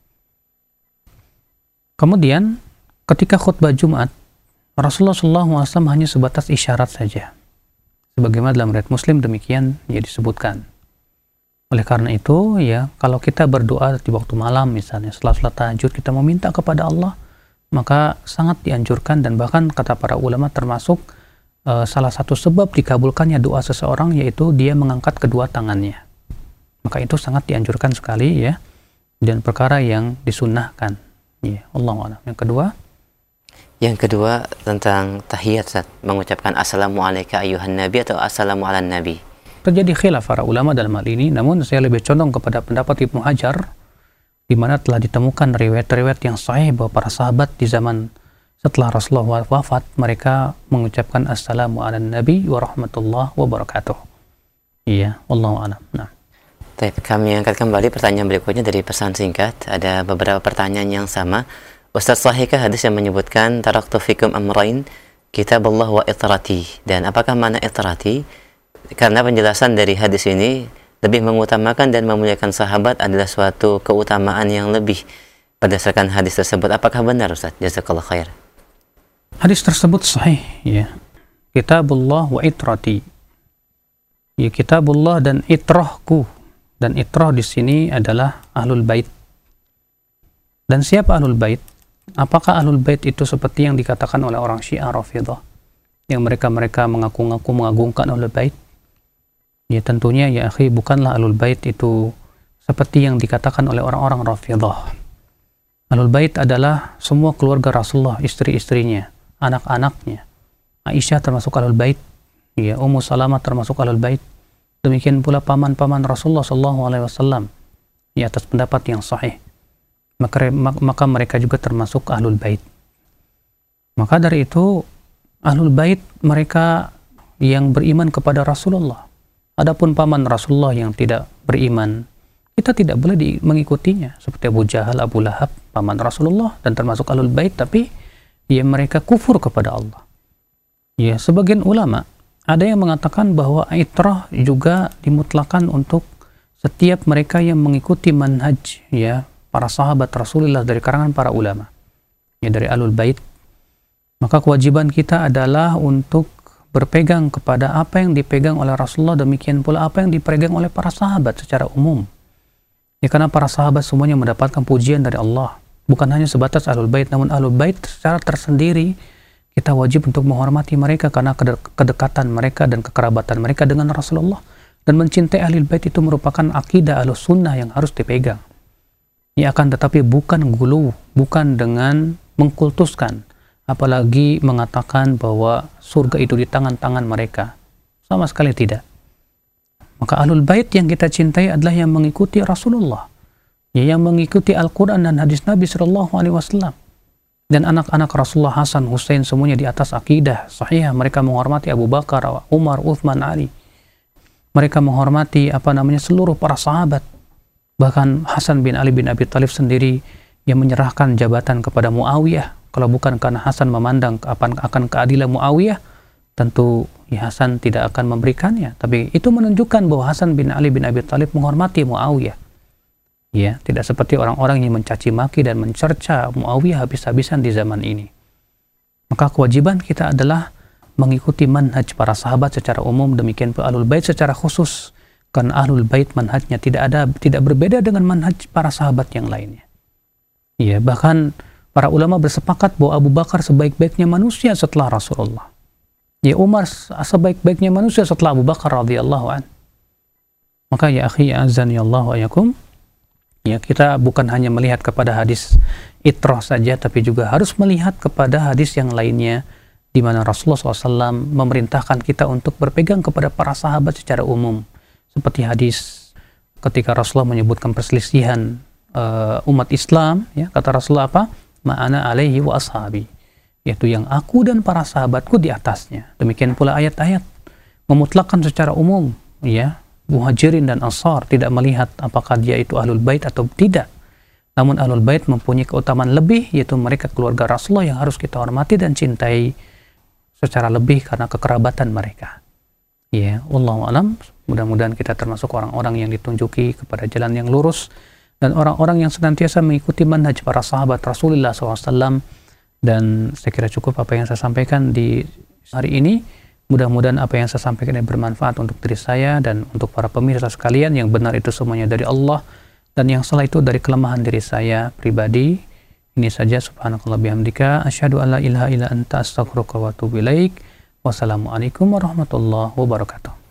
Kemudian ketika khutbah Jumat, Rasulullah shallallahu alaihi wasallam hanya sebatas isyarat saja. Sebagaimana dalam riwayat Muslim demikian ya disebutkan. Oleh karena itu, ya, kalau kita berdoa di waktu malam misalnya setelah salat tahajud kita meminta kepada Allah, maka sangat dianjurkan dan bahkan kata para ulama termasuk uh, salah satu sebab dikabulkannya doa seseorang yaitu dia mengangkat kedua tangannya. Maka itu sangat dianjurkan sekali, ya, dan perkara yang disunnahkan. Ya, Allahu a'lam. Yang kedua, Yang kedua tentang tahiyat, saat mengucapkan Assalamualaikum ayuhan nabi atau Assalamu ala nabi. Terjadi khilaf para ulama dalam hal ini, namun saya lebih condong kepada pendapat Ibnu Hajar, di mana telah ditemukan riwayat-riwayat yang sahih bahwa para sahabat di zaman setelah Rasulullah wafat, mereka mengucapkan Assalamu ala nabi wa rahmatullah wa barakatuh. Iya, Wallahu a'lam. Nah. Baik, kami angkat kembali pertanyaan berikutnya dari pesan singkat. Ada beberapa pertanyaan yang sama. Ustaz, sahihkah hadis yang menyebutkan taraktu fikum amrain kitabullah wa itrati? Dan apakah makna itrati? Karena penjelasan dari hadis ini lebih mengutamakan dan memuliakan sahabat adalah suatu keutamaan yang lebih berdasarkan hadis tersebut. Apakah benar, Ustaz? Jazakallah khair. Hadis tersebut sahih, ya. Kitabullah wa itrati. Ya, kitabullah dan itrahku. Dan itrah di sini adalah ahlul bait. Dan siapa ahlul bait? Apakah ahlul bait itu seperti yang dikatakan oleh orang Syiah Rafidhah, yang mereka-mereka mengaku-ngaku mengagungkan ahlul bait? Ya tentunya ya akhi, bukanlah ahlul bait itu seperti yang dikatakan oleh orang-orang Rafidhah. Ahlul bait adalah semua keluarga Rasulullah, istri-istrinya, anak-anaknya. Aisyah termasuk ahlul bait, ya, Ummu Salamah termasuk ahlul bait. Demikian pula paman-paman Rasulullah sallallahu alaihi wasallam, ya, atas pendapat yang sahih. Maka, maka mereka juga termasuk ahlul bait. Maka dari itu ahlul bait mereka yang beriman kepada Rasulullah. Adapun paman Rasulullah yang tidak beriman, kita tidak boleh di, mengikutinya. Seperti Abu Jahal, Abu Lahab, paman Rasulullah dan termasuk ahlul bait, tapi ya mereka kufur kepada Allah. Ya, sebagian ulama ada yang mengatakan bahwa itrah juga dimutlakan untuk setiap mereka yang mengikuti manhaj, ya, para sahabat Rasulullah dari karangan para ulama, ya, dari ahlul bait. Maka kewajiban kita adalah untuk berpegang kepada apa yang dipegang oleh Rasulullah, demikian pula apa yang dipegang oleh para sahabat secara umum. Ya, karena para sahabat semuanya mendapatkan pujian dari Allah, bukan hanya sebatas ahlul bait, namun ahlul bait secara tersendiri kita wajib untuk menghormati mereka karena kedekatan mereka dan kekerabatan mereka dengan Rasulullah. Dan mencintai ahlul bait itu merupakan akidah ahlus sunnah yang harus dipegang. Ya, akan tetapi bukan gulu, bukan dengan mengkultuskan, apalagi mengatakan bahwa surga itu di tangan-tangan mereka. Sama sekali tidak. Maka ahlul bait yang kita cintai adalah yang mengikuti Rasulullah, ya, yang mengikuti Al-Quran dan hadis Nabi Sallallahu Alaihi Wasallam. Dan anak-anak Rasulullah Hasan, Husain semuanya di atas akidah sahih. Mereka menghormati Abu Bakar, Umar, Uthman, Ali. Mereka menghormati apa namanya seluruh para sahabat. Bahkan Hasan bin Ali bin Abi Thalib sendiri yang menyerahkan jabatan kepada Muawiyah Kalau bukan karena Hasan memandang akan, akan keadilan Muawiyah, tentu ya Hasan tidak akan memberikannya. Tapi itu menunjukkan bahwa Hasan bin Ali bin Abi Thalib menghormati Muawiyah. Ya, tidak seperti orang-orang yang mencaci maki dan mencerca Muawiyah habis-habisan di zaman ini. Maka kewajiban kita adalah mengikuti manhaj para sahabat secara umum, demikian pula Ahlul Bait secara khusus. Karena Ahlul Bait manhajnya tidak ada tidak berbeda dengan manhaj para sahabat yang lainnya. Ya, bahkan para ulama bersepakat bahwa Abu Bakar sebaik-baiknya manusia setelah Rasulullah. Ya, Umar sebaik-baiknya manusia setelah Abu Bakar radhiyallahu an. Maka ya akhi azani Allah wa yakum, ya kita bukan hanya melihat kepada hadis itrah saja, tapi juga harus melihat kepada hadis yang lainnya, di mana Rasulullah shallallahu alaihi wasallam memerintahkan kita untuk berpegang kepada para sahabat secara umum. Seperti hadis ketika Rasulullah menyebutkan perselisihan uh, umat Islam, ya, kata Rasulullah apa? Ma'ana alaihi wa ashabi, yaitu yang aku dan para sahabatku di atasnya. Demikian pula ayat-ayat memutlakkan secara umum, ya, Muhajirin dan Ansar, tidak melihat apakah dia itu Ahlul Bait atau tidak. Namun Ahlul Bait mempunyai keutamaan lebih, yaitu mereka keluarga Rasulullah yang harus kita hormati dan cintai secara lebih karena kekerabatan mereka. Ya, wallahu alam. Mudah-mudahan kita termasuk orang-orang yang ditunjuki kepada jalan yang lurus dan orang-orang yang senantiasa mengikuti manhaj para sahabat Rasulullah shallallahu alaihi wasallam. Dan saya kira cukup apa yang saya sampaikan di hari ini. Mudah-mudahan apa yang saya sampaikan ini bermanfaat untuk diri saya dan untuk para pemirsa sekalian. Yang benar itu semuanya dari Allah, dan yang salah itu dari kelemahan diri saya pribadi. Ini saja, subhanakallah bihamdika, asyhadu an la ilaha illa anta, astaghfiruka wa atubu ilaik. Wassalamualaikum warahmatullahi wabarakatuh.